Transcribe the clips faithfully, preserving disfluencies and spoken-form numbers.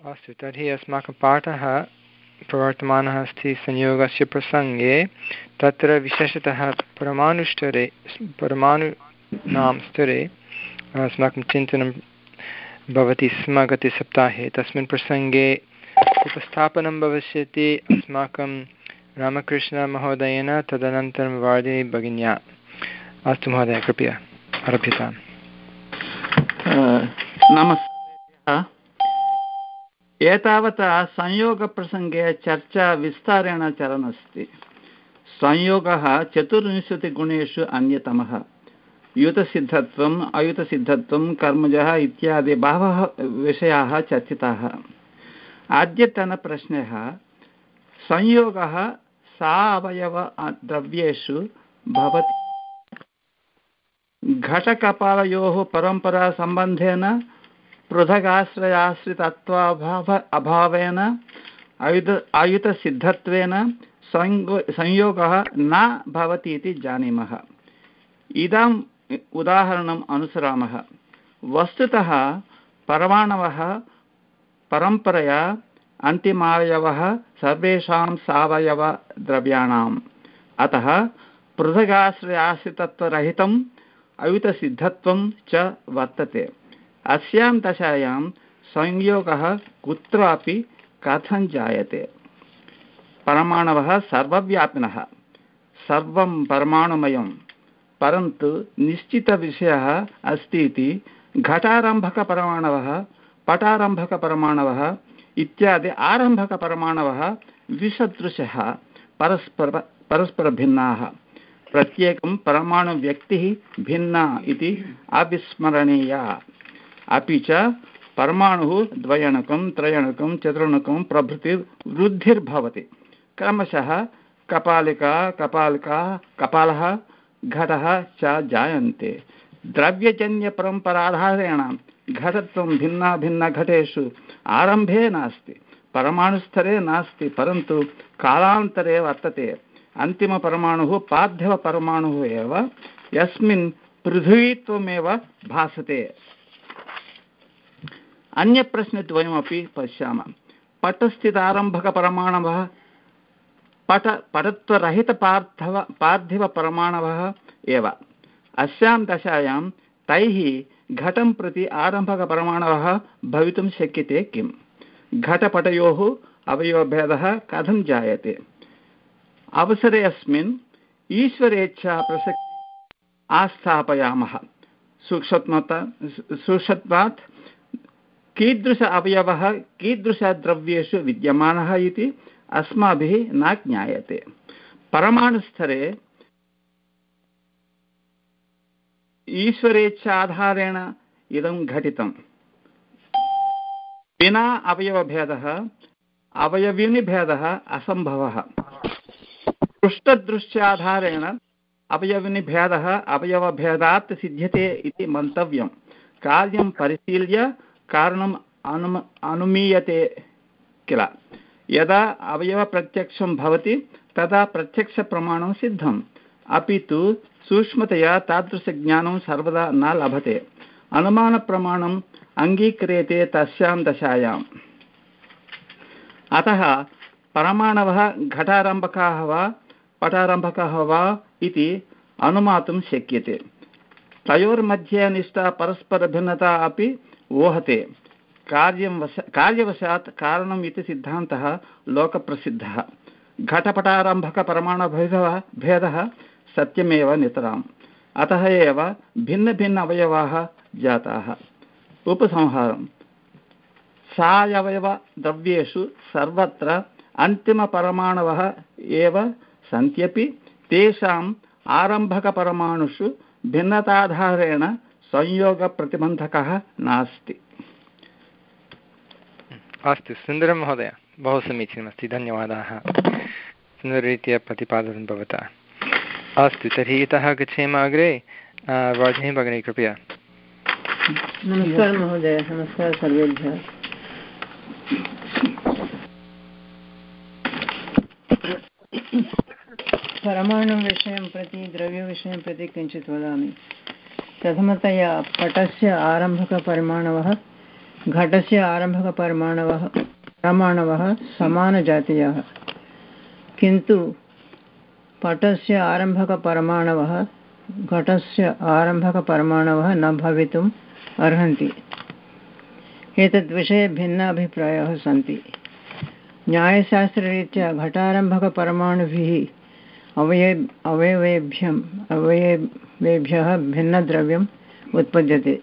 अस्तु, तर्हि अस्माकं पाठः प्रवर्तमानः अस्ति संयोगस्य प्रसङ्गे। तत्र विशेषतः परमाणुस्तरे परमाणूनां स्तरे अस्माकं चिन्तनं भवति स्म गते सप्ताहे। तस्मिन् प्रसङ्गे उपस्थापनं भविष्यति अस्माकं रामकृष्णमहोदयेन, तदनन्तरं वार्दिनी भगिन्या। अस्तु महोदय, कृपया आरभ्यताम्। नमस्ते। एतावता संयोगप्रसङ्गे चर्चा विस्तारेण चलन्नस्ति। संयोगः चतुर्विंशतिगुणेषु अन्यतमः। युतसिद्धत्वम्, अयुतसिद्धत्वं, कर्मजः इत्यादि बहवः विषयाः चर्चिताः। अद्यतनप्रश्नः, संयोगः सावयव द्रव्येषु भवति घटकपालयोः परम्परासम्बन्धेन, पृथगाश्रयाश्रितत्वाभाव अभावेन, आयुध आयुतसिद्धत्वेन संयोगः न भवति इति जानीमः। इदम् उदाहरणम् अनुसरामः। वस्तुतः परमाणवः परम्परया अन्तिमावयवः सर्वेषां सावयवद्रव्याणाम्। अतः पृथगाश्रयाश्रितत्वरहितम् अयुतसिद्धत्वं च वर्तते। अस्यां दशायां संयोगः कुत्रापि कथं जायते? परमाणवः सर्वव्यापिनः, सर्वं परमाणुमयं, परन्तु निश्चितविषयः अस्ति इति घटारम्भकपरमाणवः, पटारम्भकपरमाणवः इत्यादि आरम्भकपरमाणवः विसदृशः, परस्पर परस्परभिन्नाः। प्रत्येकं परमाणुव्यक्तिः भिन्ना इति अविस्मरणीया। अपि च परमाणुः द्वयणुकं, त्रयणुकं, चतुर्णुकं प्रभृति वृद्धिर्भवति। क्रमशः कपालिका, कपालिका, कपालः, घटः च जायन्ते। द्रव्यजन्यपरम्पराधारेण घटत्वं भिन्ना भिन्न घटेषु आरम्भे नास्ति, परमाणुस्तरे नास्ति, परन्तु कालान्तरे वर्तते। अन्तिमपरमाणुः पार्थिवपरमाणुः एव, यस्मिन् पृथ्वीत्वमेव भासते। अन्यप्रश्नद्वयमपि पश्यामः। पटस्थितारम्भकपरमाणवः, पट पटत्वरहितपार्थिव पार्थिवपरमाणवः एव। अस्यां दशायां तैः घटं प्रति आरम्भकपरमाणवः भवितुं शक्यते किम्? घटपटयोः अवयवभेदः कथं जायते? अवसरे अस्मिन् ईश्वरेच्छा प्रसक्ति आस्थापयामः। सूक्ष्मत्वात् कीदृश अवयवः कीदृशद्रव्येषु विद्यमानः इति अस्माभिः न ज्ञायते। परमाणुस्तरे ईश्वरेच्छाधारेण इदं घटितं। विना अवयवभेदः अवयविनिभेदः असम्भवः। पृष्ठदृश्याधारेण अवयविनिभेदः अवयवभेदात् सिद्ध्यते इति मन्तव्यं। कार्यं परिशील्य कारणम् अनु अनुमीयते किल। यदा अवयवप्रत्यक्षं भवति तदा प्रत्यक्षप्रमाणं सिद्धम्। अपि तु सूक्ष्मतया तादृशज्ञानं सर्वदा न लभते। अनुमानप्रमाणम् अङ्गीक्रियते तस्यां दशायाम्। अतः परमाणवः घटारम्भकाः वा पटारम्भकाः वा इति अनुमातुं शक्यते। तयोर्मध्ये निष्ठा परस्परभिन्नता अपि ऊहते। कार्यं वश कार्यवशात् कारणम् इति सिद्धान्तः लोकप्रसिद्धः। घटपटारम्भकपरमाणुभेदः भेदः सत्यमेव नितराम्। अतः एव भिन्नभिन्न अवयवाः जाताः। उपसंहारम्। सावयवद्रव्येषु सर्वत्र अन्तिमपरमाणवः एव सन्त्यपि तेषाम् आरम्भकपरमाणुषु भिन्नताधारेण संयोगप्रतिबन्धकः नास्ति। अस्तु, सुन्दरं महोदय, बहु समीचीनमस्ति, धन्यवादाः सुन्दररीत्या प्रतिपादनं भवता। अस्तु, तर्हि इतः गच्छेम अग्रे। वार्धिनी भगिनी, कृपया। नमस्कारः महोदय। नमस्कारः सर्वेभ्यः। परमाणुविषयं प्रति द्रव्यविषयं प्रति किञ्चित् वदामि। प्रथमतया पटस्य आरम्भकपरमाणवः घटस्य आरम्भकपरमाणवः परमाणवः समानजातीयाः, किन्तु पटस्य आरम्भकपरमाणवः घटस्य आरम्भकपरमाणवः न भवितुम् अर्हन्ति। एतद्विषये भिन्नाभिप्रायाः सन्ति। न्यायशास्त्ररीत्या घटारम्भकपरमाणुभिः अवयव अवयवेभ्यम् अवयवेभ्यः भिन्नद्रव्यम् उत्पद्यते।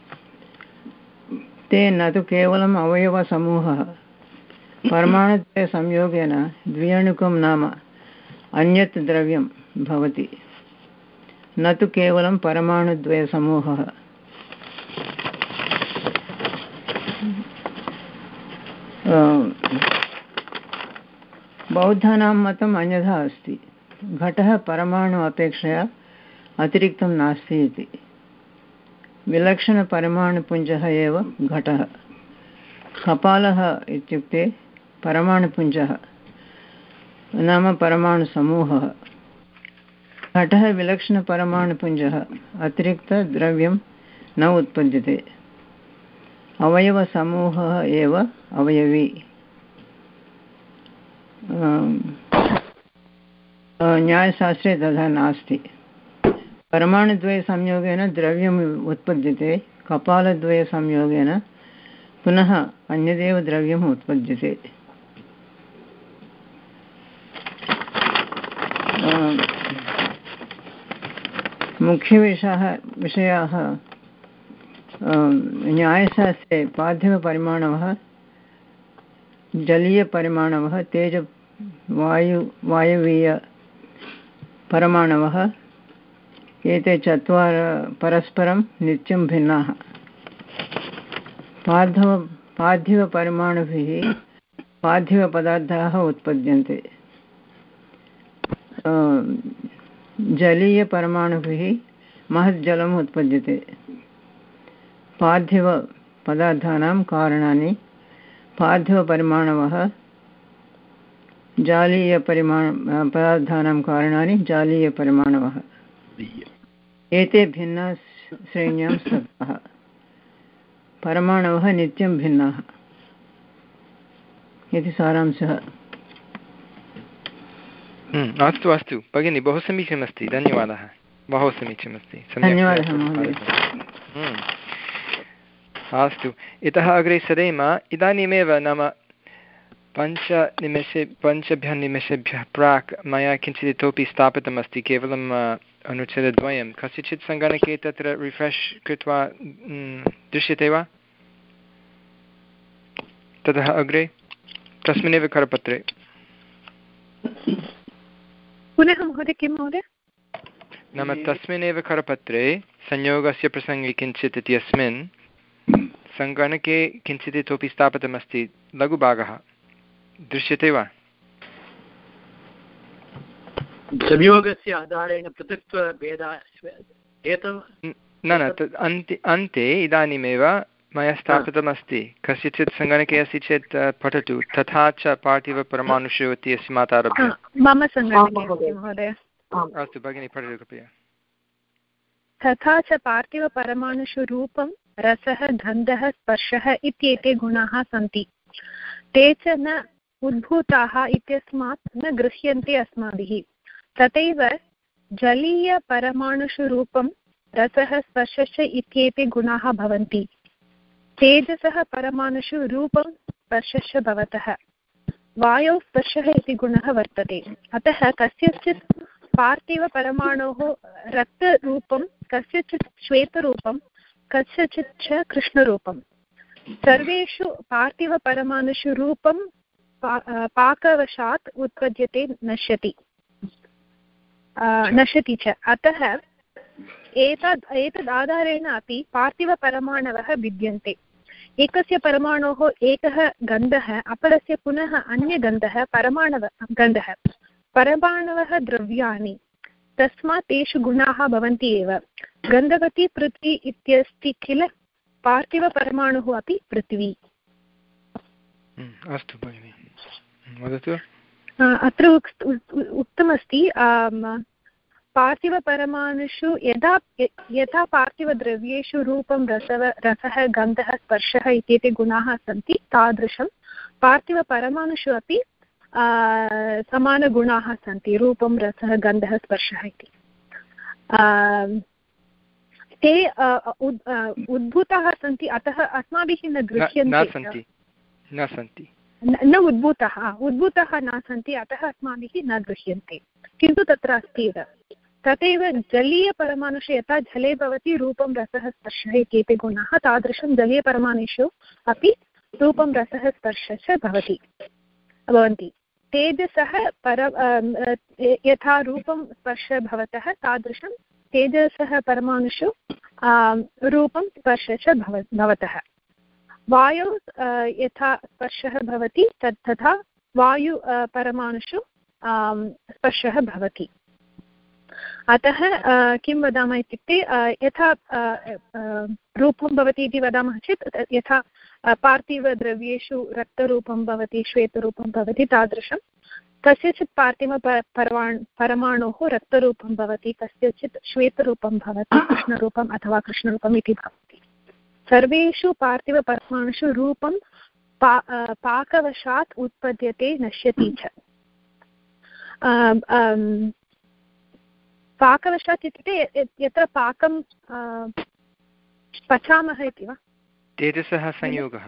ते न तु केवलम् अवयवसमूहः, परमाणुद्वयसंयोगेन द्व्यणुकं नाम अन्यत् द्रव्यं भवति, न तु केवलं परमाणुद्वयसमूहः। बौद्धानां मतम् अन्यथा अस्ति। घटः परमाणु अपेक्षया अतिरिक्तं नास्ति इति। विलक्षणपरमाणुपुञ्जः एव घटः। कपालः इत्युक्ते परमाणुपुञ्जः नाम परमाणुसमूहः। घटः विलक्षणपरमाणुपुञ्जः, अतिरिक्तद्रव्यं न उत्पद्यते। अवयवसमूहः एव अवयवी। न्यायशास्त्रे तथा नास्ति। परमाणुद्वयसंयोगेन द्रव्यम् उत्पद्यते, कपालद्वयसंयोगेन पुनः अन्यदेव द्रव्यम् उत्पद्यते। मुख्यविषयाः विषयाः न्यायशास्त्रे पार्थिवपरिमाणवः, जलीयपरिमाणवः, तेज वायु वायवीयपरमाणवः, एते चत्वारः परस्परं नित्यं भिन्नाः। पार्थिव पार्थिवपरमाणुभिः पार्थिवपदार्थाः उत्पद्यन्ते। जलीयपरमाणुभिः महज्जलम् उत्पद्यते। पार्थिवपदार्थानां कारणानि पार्थिवपरमाणवः, जालीयपरिमाण पदार्थानां कारणानि जालीयपरमाणवः। एते भिन्नाः श्रेण्यां स्तः। परमाणवः नित्यं भिन्नाः इति सारांशः। अस्तु अस्तु भगिनी, बहु समीचीनमस्ति, धन्यवादः। बहु समीचीनमस्ति, धन्यवादः महोदय। अस्तु, इतः अग्रे सरेम। इदानीमेव नाम पञ्चनिमेषे पञ्चभ्यः निमेषेभ्यः प्राक् मया किञ्चित् इतोपि स्थापितमस्ति, केवलम् अनुच्छेदद्वयं। कस्यचित् सङ्गणके तत्र रिफ्रेश् कृत्वा दृश्यते वा? ततः अग्रे तस्मिन्नेव करपत्रे पुनः महोदय किं महोदय? नाम तस्मिन्नेव करपत्रे संयोगस्य प्रसङ्गे किञ्चित् इत्यस्मिन् सङ्गणके किञ्चित् इतोपि स्थापितमस्ति, लघुभागः दृश्यते वा? संयोगस्य आधारेण पृथक्त्वभेदः न न तद् अन्ते अन्ते इदानीमेव मया स्थापितमस्ति। कस्यचित् सङ्गणके अस्ति चेत् पठतु। तथा च पार्थिवपरमाणुषु इत्यस्मात् आरभ्य। मम सङ्गणके महोदय। अस्तु भगिनी, पठतु कृपया। तथा च पार्थिवपरमाणुषु रूपं, रसः, गन्धः, स्पर्शः इत्येते गुणाः सन्ति। ते च न उद्भूताः इत्यस्मात् न गृह्यन्ते अस्माभिः। तथैव जलीयपरमाणुषु रूपं, रसः, स्पर्शश्च इत्येते गुणाः भवन्ति। तेजसः परमाणुषु रूपं, स्पर्शश्च भवतः। वायौ स्पर्शः इति गुणः वर्तते। अतः कस्यचित् पार्थिवपरमाणोः रक्तरूपं, कस्यचित् श्वेतरूपं, कस्यचित् च कृष्णरूपं। सर्वेषु पार्थिवपरमाणुषु रूपं पाकवशात् उत्पद्यते, नश्यति नश्यति च। अतः एतद् एतद् आधारेण अपि पार्थिवपरमाणवः भिद्यन्ते। एकस्य परमाणोः एकः गन्धः, अपरस्य पुनः अन्यगन्धः परमाणव गन्धः। परमाणवः द्रव्याणि, तस्मात् तेषु गुणाः भवन्ति एव। गन्धवती पृथ्वी इत्यस्ति किल, पार्थिवपरमाणुः अपि पृथ्वी। अस्तु भगिनि, वदतु। अत्र उक्तमस्ति पार्थिवपरमाणुषु यदा यथा पार्थिवद्रव्येषु रूपं रसव रसः गन्धः स्पर्शः इत्येते गुणाः सन्ति तादृशं पार्थिवपरमाणुषु अपि समानगुणाः सन्ति रूपं रसः गन्धः स्पर्शः इति। ते उद्भूताः सन्ति अतः अस्माभिः न गृह्यन्ते न सन्ति न उद्भूतः उद्भूतः न सन्ति अतः अस्माभिः न गृह्यन्ते किन्तु तत्र अस्ति एव। तथैव जलीयपरमाणुषु यथा जले भवति रूपं रसः स्पर्शः इत्येते गुणाः तादृशं जलीयपरमाणुषु अपि रूपं रसः स्पर्शः च भवति भवन्ति। तेजसः पर यथा रूपं स्पर्शः भवतः तादृशं तेजसः परमाणुषु रूपं स्पर्शः च भवतः। वायौ यथा स्पर्शः भवति तत् तथा वायु परमाणुषु स्पर्शः भवति। अतः किं वदामः इत्युक्ते यथा रूपं भवति इति वदामः चेत् यथा पार्थिवद्रव्येषु रक्तरूपं भवति श्वेतरूपं भवति तादृशं कस्यचित् पार्थिवपरमाणु परमाणोः रक्तरूपं भवति कस्यचित् श्वेतरूपं भवति कृष्णरूपम् अथवा कृष्णरूपम् इति भवति। सर्वेषु पार्थिवपरमाणुषु रूपं पा पाकवशात् उत्पद्यते नश्यति च। पाकवशात् इत्युक्ते यत्र पाकं पचामः इति वा तेजसः संयोगः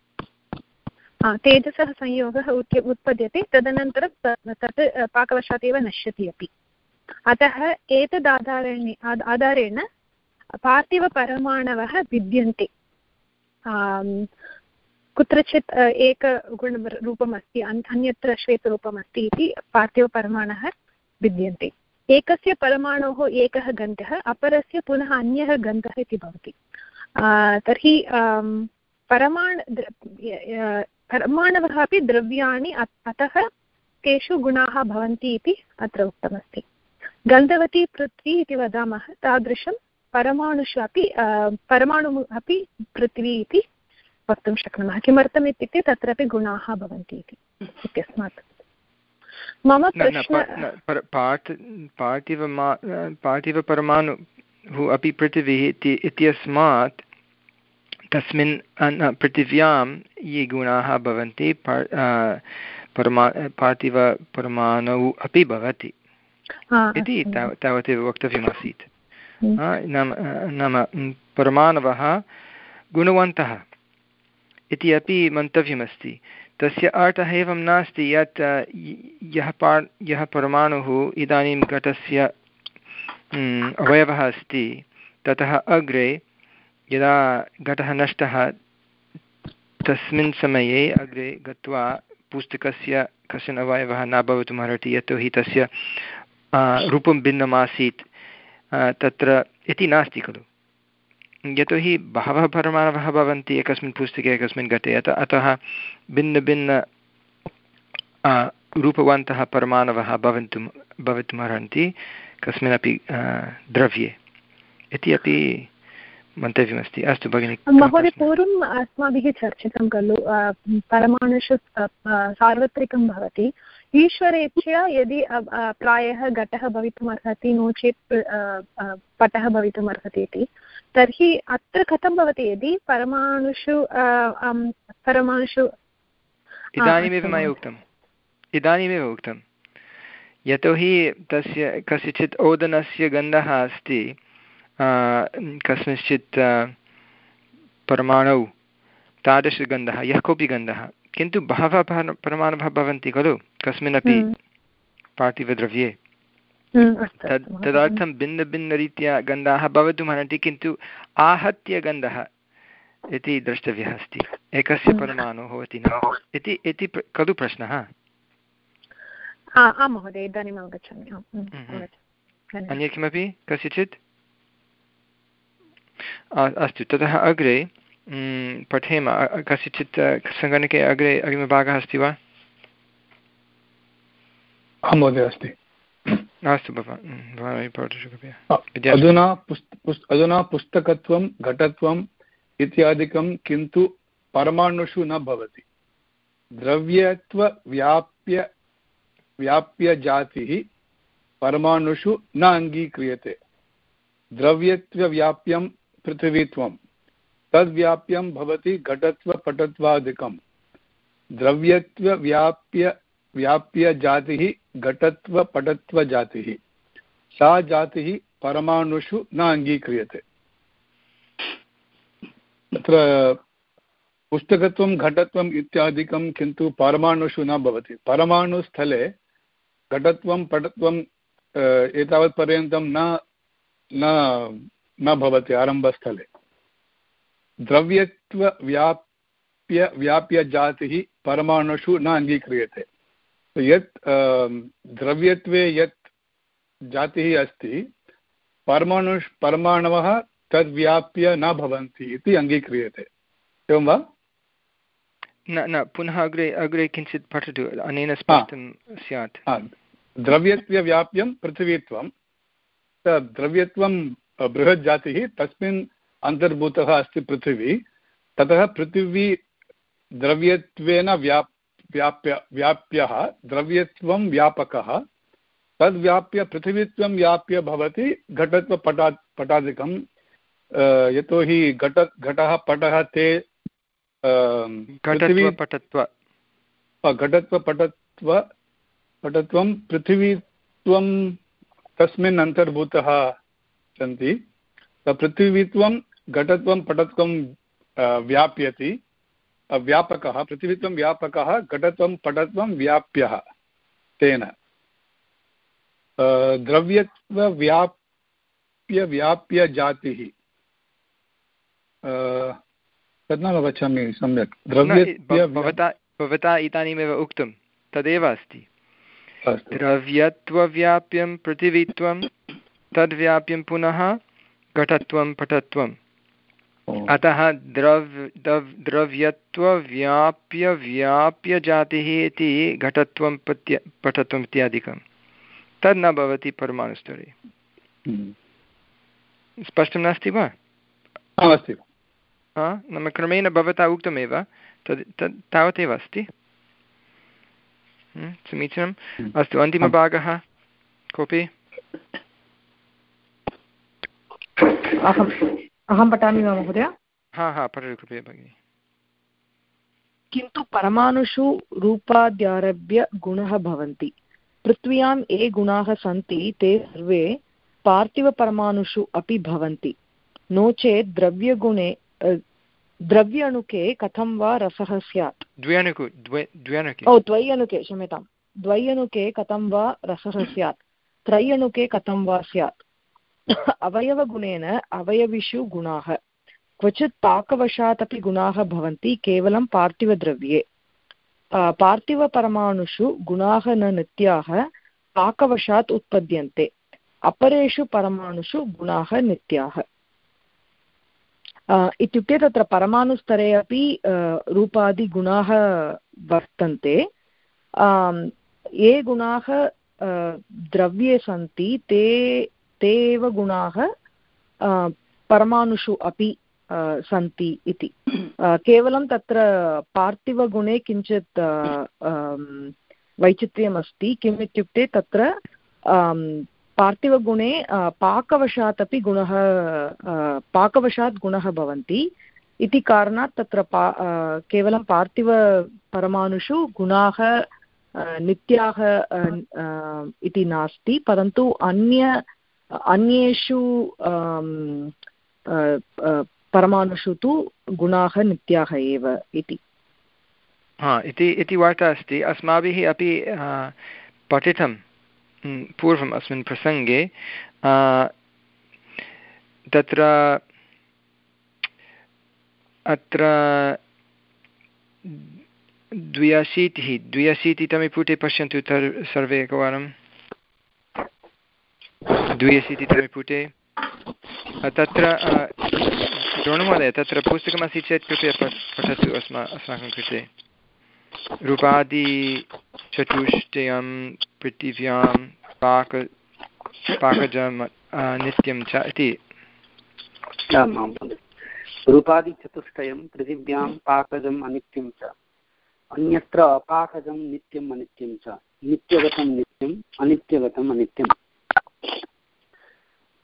तेजसः संयोगः उत्पद्यते तदनन्तरं तत् पाकवशात् एव नश्यति अपि। अतः एतदाधारेण आधारेण पार्थिवपरमाणवः भिद्यन्ते। कुत्रचित् एकगुणरूपम् अस्ति अन्यत्र श्वेतरूपम् अस्ति इति पार्थिवपरमाणवः भिद्यन्ते। एकस्य परमाणोः एकः गन्धः अपरस्य पुनः अन्यः गन्धः इति भवति। तर्हि परमाण परमाणवः अपि द्रव्याणि अतः तेषु गुणाः भवन्ति इति अत्र उक्तमस्ति। गन्धवती पृथ्वी इति वदामः तादृशं परमाणुषु अपि परमाणुः अपि पृथ्वी इति वक्तुं शक्नुमः। किमर्थम् इत्युक्ते तत्रापि गुणाः भवन्ति इति इत्यस्मात्। मम पार्थिवपरमाणुः अपि पृथिवी इत्यस्मात् तस्मिन् पृथिव्यां ये गुणाः भवन्ति परमा पार्थिवपरमाणौ अपि भवति इति तावदेव वक्तव्यमासीत्। नाम नाम परमाणवः गुणवन्तः इति अपि मन्तव्यमस्ति। तस्य अर्थः एवं नास्ति यत् यः पार् यः परमाणुः इदानीं घटस्य अवयवः अस्ति ततः अग्रे यदा घटः नष्टः तस्मिन् समये अग्रे गत्वा पुस्तकस्य कश्चन अवयवः न भवितुमर्हति यतोहि तस्य रूपं भिन्नमासीत् तत्र इति नास्ति खलु। यतोहि बहवः परमाणवः भवन्ति एकस्मिन् पुस्तके एकस्मिन् घटे अतः भिन्नभिन्न रूपवन्तः परमाणवः भवितुं भवितुमर्हन्ति कस्मिन्नपि द्रव्ये इति अपि मन्तव्यमस्ति। अस्तु भगिनि। महोदय पूर्वम् अस्माभिः चर्चितं खलु परमाणुषु सार्वत्रिकं भवति ईश्वरेच्छया यदि प्रायः घटः भवितुमर्हति नो चेत् पटः भवितुमर्हति इति तर्हि अत्र कथं भवति यदि परमाणुषु परमाणुषु इदानीमेव मया उक्तम् इदानीमेव उक्तं यतोहि तस्य कस्यचित् ओदनस्य गन्धः अस्ति कस्मिंश्चित् परमाणौ तादृशगन्धः यः कोऽपि गन्धः किन्तु बहवः परमाणवः भवन्ति खलु कस्मिन्नपि पार्थिवद्रव्ये तद् तदर्थं भिन्नभिन्नरीत्या गन्धाः भवितुमर्हन्ति किन्तु आहत्य गन्धः इति द्रष्टव्यः अस्ति एकस्य परमाणुः इति न इति इति खलु प्रश्नः। आं महोदय इदानीम् अवगच्छामि। अन्य किमपि कस्यचित् अस्तु ततः अग्रे पठेम। कस्यचित् सङ्गणके अग्रे अग्रिमभागः अस्ति वा? आं महोदय अस्ति। अस्तु भवान् पठतु कृपया। अधुना अधुना पुस्तकत्वं घटत्वम् इत्यादिकं किन्तु परमाणुषु न भवति। द्रव्यत्वव्याप्य व्याप्यजातिः परमाणुषु न अङ्गीक्रियते। द्रव्यत्वव्याप्यं पृथिवीत्वं तद्व्याप्यं भवति घटत्वपटत्वादिकं। द्रव्यत्वव्याप्य व्याप्यजातिः घटत्वपटत्वजातिः, सा जातिः परमाणुषु न अङ्गीक्रियते। तत्र पुस्तकत्वं घटत्वम् इत्यादिकं किन्तु परमाणुषु न भवति। परमाणुस्थले घटत्वं पटत्वं एतावत्पर्यन्तं न न न भवति आरम्भस्थले। द्रव्यत्वव्याप्य व्याप्यजातिः परमाणुषु न अङ्गीक्रियते। यत् द्रव्यत्वे यत् जातिः अस्ति परमाणु परमाणवः तद्व्याप्य न भवन्ति इति अङ्गीक्रियते। एवं वा? न न पुनः अग्रे अग्रे किञ्चित् पठतु, अनेन स्पष्टं स्यात्। द्रव्यत्वव्याप्यं पृथिवीत्वं, द्रव्यत्वं बृहज्जातिः, तस्मिन् अन्तर्भूतः अस्ति पृथिवी। ततः पृथिवी द्रव्यत्वेन व्याप् व्याप्य व्याप्यः, द्रव्यत्वं व्यापकः, तद्व्याप्य पृथिवीत्वं व्याप्य भवति घटत्वपटात् पटादिकं। यतोहि घट घटः पटः ते घटत्वपटत्व घटत्वपटत्व पटत्वं पृथिवीत्वं तस्मिन् अन्तर्भूतः सन्ति। पृथिवीत्वं घटत्वं पटत्वं व्याप्यति, व्यापकः, पृथिवीत्वं व्यापकः, घटत्वं पटत्वं व्याप्यः तेन। द्रव्यत्वव्याप्य व्याप्यजातिः, तद् न अवगच्छामि सम्यक्। द्रव्य भवता भवता इदानीमेव उक्तं तदेव अस्ति। द्रव्यत्वव्याप्यं पृथिवीत्वं तद्व्याप्यं पुनः घटत्वं पटत्वम्। अतः द्रव् द्रव्यत्वव्याप्य व्याप्यजातिः इति घटत्वं पत्य पटत्वम् इत्यादिकं तद् न भवति परमाणुस्तरे। स्पष्टं नास्ति वा? अस्ति। नाम क्रमेण भवता उक्तमेव, तद् तद् तावदेव अस्ति। समीचीनम्। अस्तु, अन्तिमभागः कोऽपि? अहम् अहं पठामि वा महोदय? हा हा पठतु कृपया भगिनि। किन्तु परमाणुषु रूपाद्यारभ्य गुणः भवन्ति। पृथ्व्यां ये गुणाः सन्ति ते सर्वे पार्थिवपरमाणुषु अपि भवन्ति। नो चेत् द्रव्यगुणे द्रव्यणुके कथं वा रसः स्यात्। द्व्यणुके द्व्यणुके ओ द्वयणुके क्षम्यतां द्वयणुके कथं वा रसः स्यात्, त्रयणुके कथं वा स्यात्। अवयवगुणेन अवयविषु गुणाः, क्वचित् पाकवशात् अपि गुणाः भवन्ति केवलं पार्थिवद्रव्ये। पार्थिवपरमाणुषु गुणाः न नित्याः, पाकवशात् उत्पद्यन्ते। अपरेषु परमाणुषु गुणाः नित्याः। इत्युक्ते तत्र परमाणुस्तरे अपि रूपादिगुणाः वर्तन्ते। ये गुणाः द्रव्ये सन्ति ते ते एव गुणाः परमाणुषु अपि सन्ति इति। केवलं तत्र पार्थिवगुणे किञ्चित् वैचित्र्यमस्ति। किम् इत्युक्ते तत्र पार्थिवगुणे पाकवशात् अपि गुणः पाकवशात् गुणः भवन्ति इति कारणात् तत्र पा केवलं पार्थिवपरमाणुषु गुणाः नित्याः इति नास्ति, परन्तु अन्य अन्येषु परमाणुषु तु गुणाः नित्याः एव इति। हा इति इति वार्ता अस्ति। अस्माभिः अपि पठितं पूर्वम् अस्मिन् प्रसङ्गे। तत्र अत्र द्व्यशीतिः द्व्यशीतितमे पुटे पश्यन्तु सर्वे एकवारं। द्व्यशीतितमे पुटे तत्र द्रोणमहोदय तत्र पुस्तकमस्ति चेत् कृपया पठतु अस्मा अस्माकं कृते। रूपादिचतुष्टयं पृथिव्यां पाक पाकजं नित्यं च इति। रूपादिचतुष्टयं पृथिव्यां पाकजम् अनित्यं च, अन्यत्र अपाकजं नित्यम् अनित्यं च, नित्यगतं नित्यम् अनित्यगतम् अनित्यम्।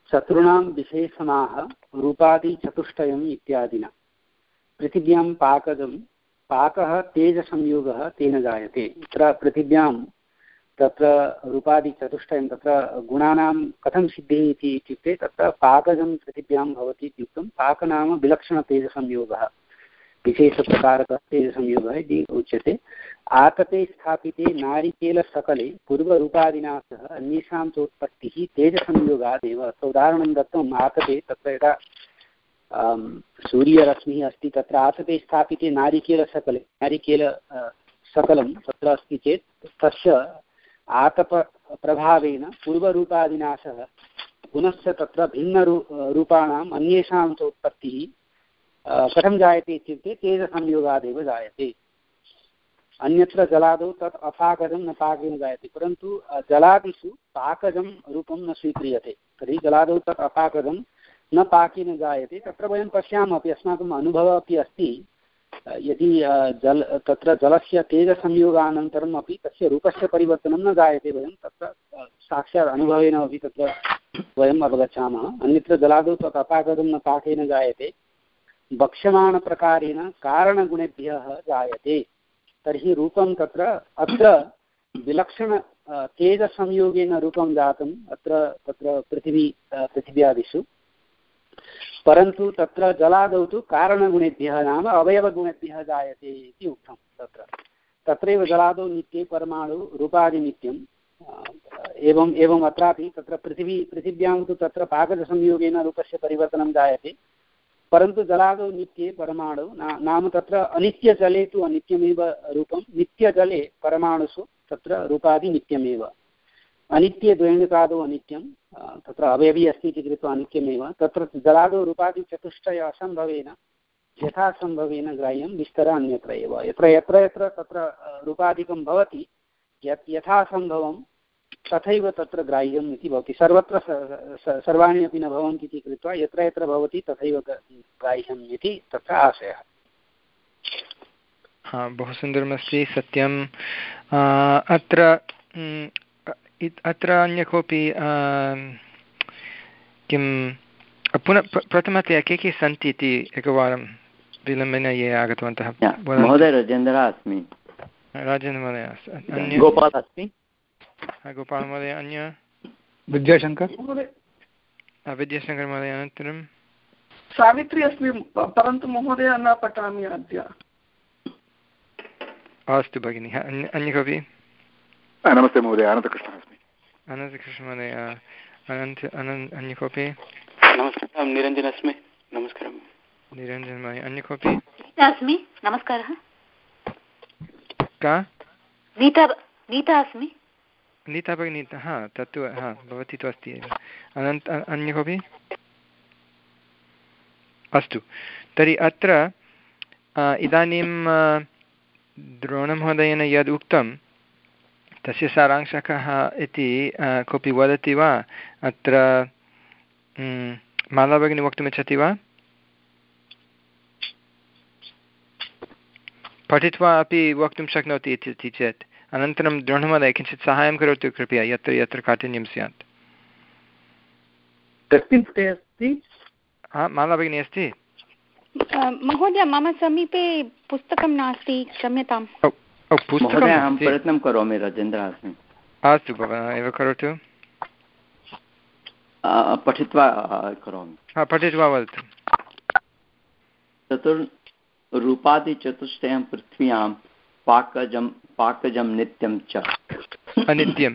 शत्रूणां विशेषणाः रूपादिचतुष्टयम् इत्यादिना पृथिव्यां पाकजं पाकः तेजसंयोगः तेन जायते। तत्र पृथिव्यां तत्र रूपादिचतुष्टयं तत्र गुणानां कथं सिद्धिः इति इत्युक्ते तत्र पाकजं पृथिव्यां भवति इत्युक्तं पाक नाम विलक्षणतेजसंयोगः विशेषप्रकारकः तेजसंयोगः इति उच्यते। आतपे स्थापिते नारिकेलसकले पूर्वरूपादिना सह अन्येषां चोत्पत्तिः तेजसंयोगादेव। अत्र उदाहरणं दत्तम् आतपे तत्र यदा सूर्यरश्मिः अस्ति तत्र आतपे स्थापिते नारिकेलसकले नारिकेल सकलं तत्र अस्ति चेत् तस्य आतपप्रभावेन पूर्वरूपादिना सह गुणस्य तत्र भिन्नरू रूपाणाम् अन्येषां च उत्पत्तिः कथं जायते इत्युक्ते तेजसंयोगादेव जायते। अन्यत्र जलादौ तत् अपाकजं न पाकेन जायते, परन्तु जलादिषु पाकजं रूपं न स्वीक्रियते। तर्हि जलादौ तत् अपाकजं न पाकेन जायते। तत्र वयं पश्यामः अपि अस्माकम् अनुभवः अपि अस्ति, यदि जल तत्र जलस्य तेजसंयोगानन्तरम् अपि तस्य रूपस्य परिवर्तनं न जायते, वयं तत्र साक्षात् अनुभवेन अपि तत्र वयम् अवगच्छामः। अन्यत्र जलादौ तत् अपाकजं न पाकेन जायते, वक्ष्यमाणप्रकारेण कारणगुणेभ्यः जायते। तर्हि रूपं तत्र अत्र विलक्षण तेजसंयोगेन रूपं जातम् अत्र तत्र पृथिवी पृथिव्यादिषु, परन्तु तत्र जलादौ तु कारणगुणेभ्यः नाम अवयवगुणेभ्यः जायते इति उक्तं। तत्र तत्रैव जलादौ नित्ये परमाणु रूपादिनित्यम् एवं एवम् अत्रापि तत्र पृथिवी पृथिव्यां तु तत्र पाकजसंयोगेन रूपस्य परिवर्तनं जायते, परन्तु जलादौ नित्ये परमाणु ना, नाम तत्र अनित्यजले तु अनित्यमेव रूपं, नित्यजले परमाणुषु तत्र रूपादि नित्यमेव। अनित्ये द्वैणुकादौ अनित्यं तत्र अवयवी अस्ति इति कृत्वा अनित्यमेव। तत्र जलादौ रूपादिचतुष्टय असम्भवेन यथासम्भवेन ग्राह्यं विस्तर अन्यत्र एव। यत्र यत्र यत्र तत्र रूपादिकं भवति यत् यथासम्भवं तथैव तत्र ग्राह्यम् इति भवति। सर्वत्र सर्वाणि अपि न भवन्ति इति कृत्वा यत्र यत्र भवति तथैव ग्राह्यम् इति तत्र आशयः। हा, बहु सुन्दरमस्ति, सत्यम्। अत्र अत्र अन्य कोऽपि किं पुनः प्रथमतया के के सन्ति इति एकवारं विलम्बेन ये आगतवन्तः? महोदय राजेन्द्रः अस्मि। राजेन्द्रमहोदय अन्य गोपालः अस्ति। गोपालमहोदय अन्य विद्याशङ्कर् विद्याशङ्कर् महोदय अनन्तरं सावित्री अस्मि, परन्तु महोदय न पठामि अद्य। अस्तु भगिनि। अन्य कोऽपि? नमस्ते महोदय, अनन्तकृष्णः अस्मि। अनन्तकृष्णमहोदय अनन्त अनन् अन्य कोऽपि? नमस्कारः, निरञ्जन अस्मि। नमस्कारः निरञ्जन महोदय। अन्य कोऽपि? अस्मि। नमस्कारः। का? नीता नीता अस्मि। नीता भगिनी? हा, तत्तु हा भवती तु अस्ति एव। अनन्त अन्य कोऽपि? अस्तु, तर्हि अत्र इदानीं द्रोणमहोदयेन यद् उक्तं तस्य सारांशः कः इति कोऽपि वदति वा? अत्र माला भगिनी वक्तुमिच्छति वा? पठित्वा अपि वक्तुं शक्नोति इति चेत् अनन्तरं द्रोणमहोदय किञ्चित् साहाय्यं करोतु कृपया, यत्र यत्र काठिन्यं स्यात्। हा, माला भगिनी अस्ति? महोदय, मम समीपे पुस्तकं नास्ति, क्षम्यताम्। अहं प्रयत्नं करोमि, राजेन्द्रः अस्मि। अस्तु, भवान् एव करोतु। पठित्वा करोमि। हा, पठित्वा वदतु। चतुर्रूपादिचतुष्टयं पृथ्व्यां पाकजं पाकजं नित्यं च अनित्यं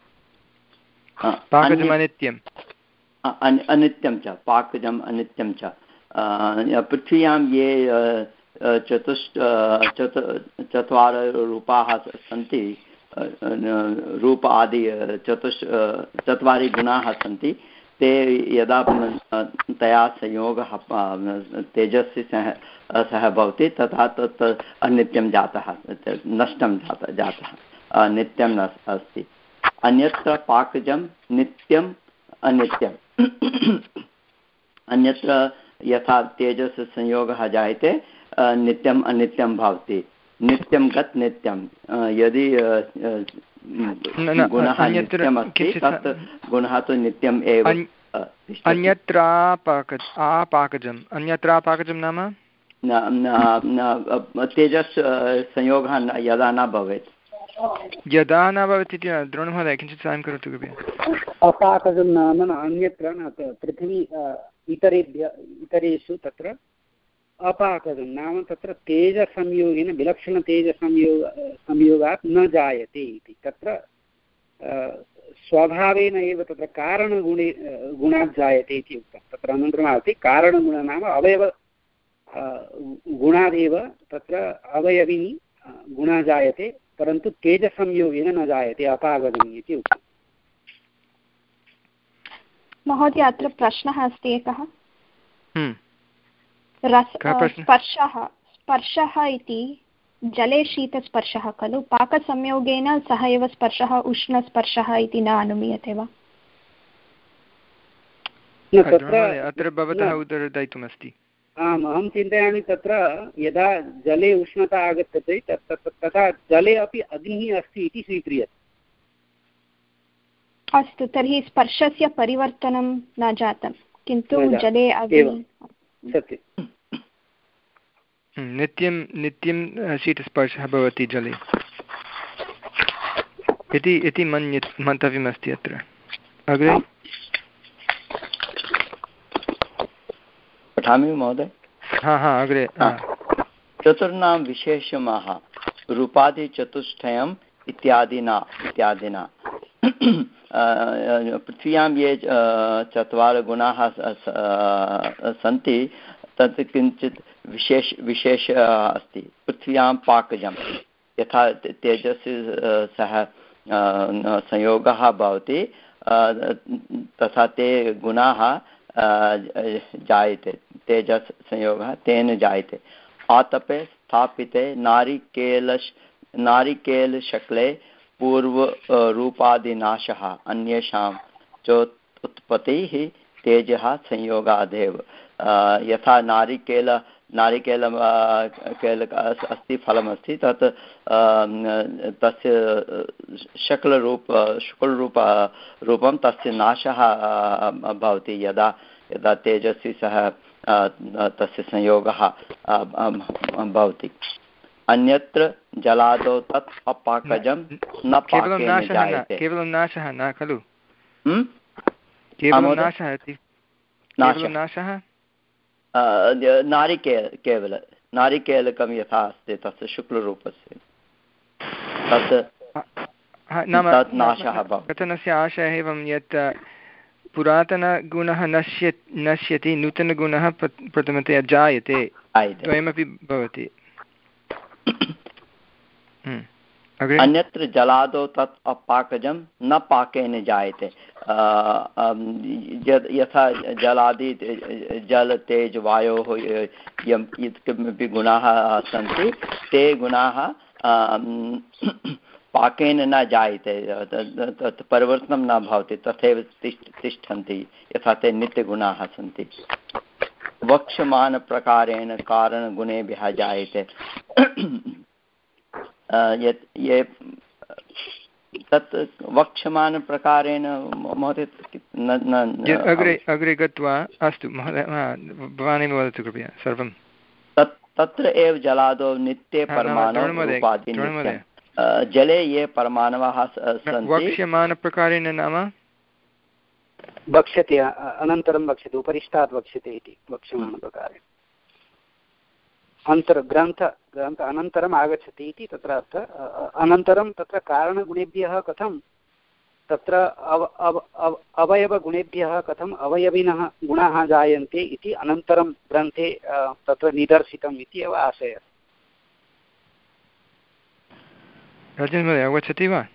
पाकजम् अनित्यम् अनित्यं च पाकजम् अनित्यं च पृथ्व्यां ये चतुष्ट चत्वारः रूपाः सन्ति, रूप आदि चतुष् चत्वारि गुणाः सन्ति, ते यदा तया संयोगः तेजस्य सह सह भवति तथा तत् अनित्यं जातः, नष्टं जातः जातः नित्यं न अस्ति। अन्यत्र पाकजं नित्यम् अनित्यम्। अन्यत्र यथा तेजस्य संयोगः जायते नित्यम् अनित्यं भवति, नित्यं गत् नित्यं। यदि गुणः नित्यम् अस्ति तत् गुणः तु नित्यम् एव अन्यत्रापाक आपाकजम् अन्यत्रापाकजं नाम तेजस् संयोगः यदा न भवेत् यदा न भवति इति द्रोणमहोदय किञ्चित् साहाय्यं करोतु कृपया। अपाकजं नाम अन्यत्र न पृथिवी इतरेभ्य इतरेषु तत्र अपाकजं नाम तत्र तेजसंयोगेन विलक्षणतेजसंयोग संयोगात् न जायते इति तत्र स्वभावेन एव तत्र कारणगुणे गुणात् जायते इति उक्तं। तत्र अनन्तरम् अस्ति कारणगुणः नाम अवयव गुणादेव तत्र अवयविनी गुणः जायते परन्तु तेजसंयोगेन न जायते अपागजम् इति उक्तम्। महोदय अत्र प्रश्नः अस्ति एकः। स्पर्शः स्पर्शः इति जले शीतस्पर्शः खलु पाकसंयोगेन सह एव स्पर्शः उष्णस्पर्शः इति न अनुमीयते वा? अत्र भवतः उत्तरदायित्वमस्ति। आम् अहं चिन्तयामि तत्र यदा जले उष्णता आगच्छति तथा जले अपि अग्निः अस्ति इति स्वीक्रियते। अस्तु तर्हि स्पर्शस्य परिवर्तनं न जातं किन्तु जले अग्निः सत्यं नित्यं नित्यं शीतस्पर्शः भवति जले इति इति मन्य मन्तव्यमस्ति अत्र। अग्रे पठामि महोदय। हा हा अग्रे चतुर्णां विशेषमः रूपादिचतुष्टयम् इत्यादिना इत्यादिना पृथ्व्यां ये चत्वारः गुणाः सन्ति तत् किञ्चित् विशेष विशेष अस्ति। पृथ्व्यां पाकजं यथा तेजस्य सह संयोगः भवति तथा ते गुणाः जायते तेजस् संयोगः तेन जायते। आतपे स्थापिते नारिकेल नारिकेलशक्ले पूर्वरूपादिनाशः अन्येषां चोत्पत्तिः तेजः संयोगादेव। यथा नारिकेल नारिकेल केल अस्ति फलमस्ति तत् तस्य शक्लरूप शुक्लरूप रूपं तस्य नाशः भवति यदा यदा तेजस्वी सह तस्य संयोगः भवति। अन्यत्र जलादौ तत् अपाकजं न पाकेन जायते। केवलं नाशः न खलु केवलं नाशः इति केवलं नाशः नारिकेल केवल नारिकेलकं यथा अस्ति तस्य शुक्लरूपस्य तत् तत् नाशः भवति। कथनस्य आशयः एवं यत् पुरातनगुणः नश्य नश्यति नूतनगुणः प्रथमतया जायते द्वयमपि भवति। अन्यत्र जलादौ तत् अपाकजं न पाकेन जायते। यथा जलादि जल तेज वायोः यत् किमपि गुणाः सन्ति ते गुणाः पाकेन न जायते तत् परिवर्तनं न भवति तथैव तिष्ठन्ति यथा ते नित्यगुणाः सन्ति। वक्ष्यमाणप्रकारेण कारणगुणेभ्यः जायते। यत् ये तत् वक्ष्यमाणप्रकारेण महोदय अग्रे अग्रे गत्वा अस्तु महोदय भवानेव वदतु कृपया सर्वं। तत् तत्र एव जलादौ नित्ये परमाणु जले ये परमाणवः सन्ति। वक्ष्यमाणप्रकारेण नाम वक्ष्यते अनन्तरं वक्ष्यते उपरिष्टात् वक्ष्यते इति वक्ष्यमाणप्रकारेण अन्तर्ग्रन्थ ग्रन्थ अनन्तरम् आगच्छति इति तत्र अर्थः। अनन्तरं तत्र कारणगुणेभ्यः कथं तत्र अव अव अवयवगुणेभ्यः कथम् अवयविनः गुणाः जायन्ते इति अनन्तरं ग्रन्थे तत्र निदर्शितम् इति एव आशयः। राजेन्द्र महोदय अवगच्छति वा?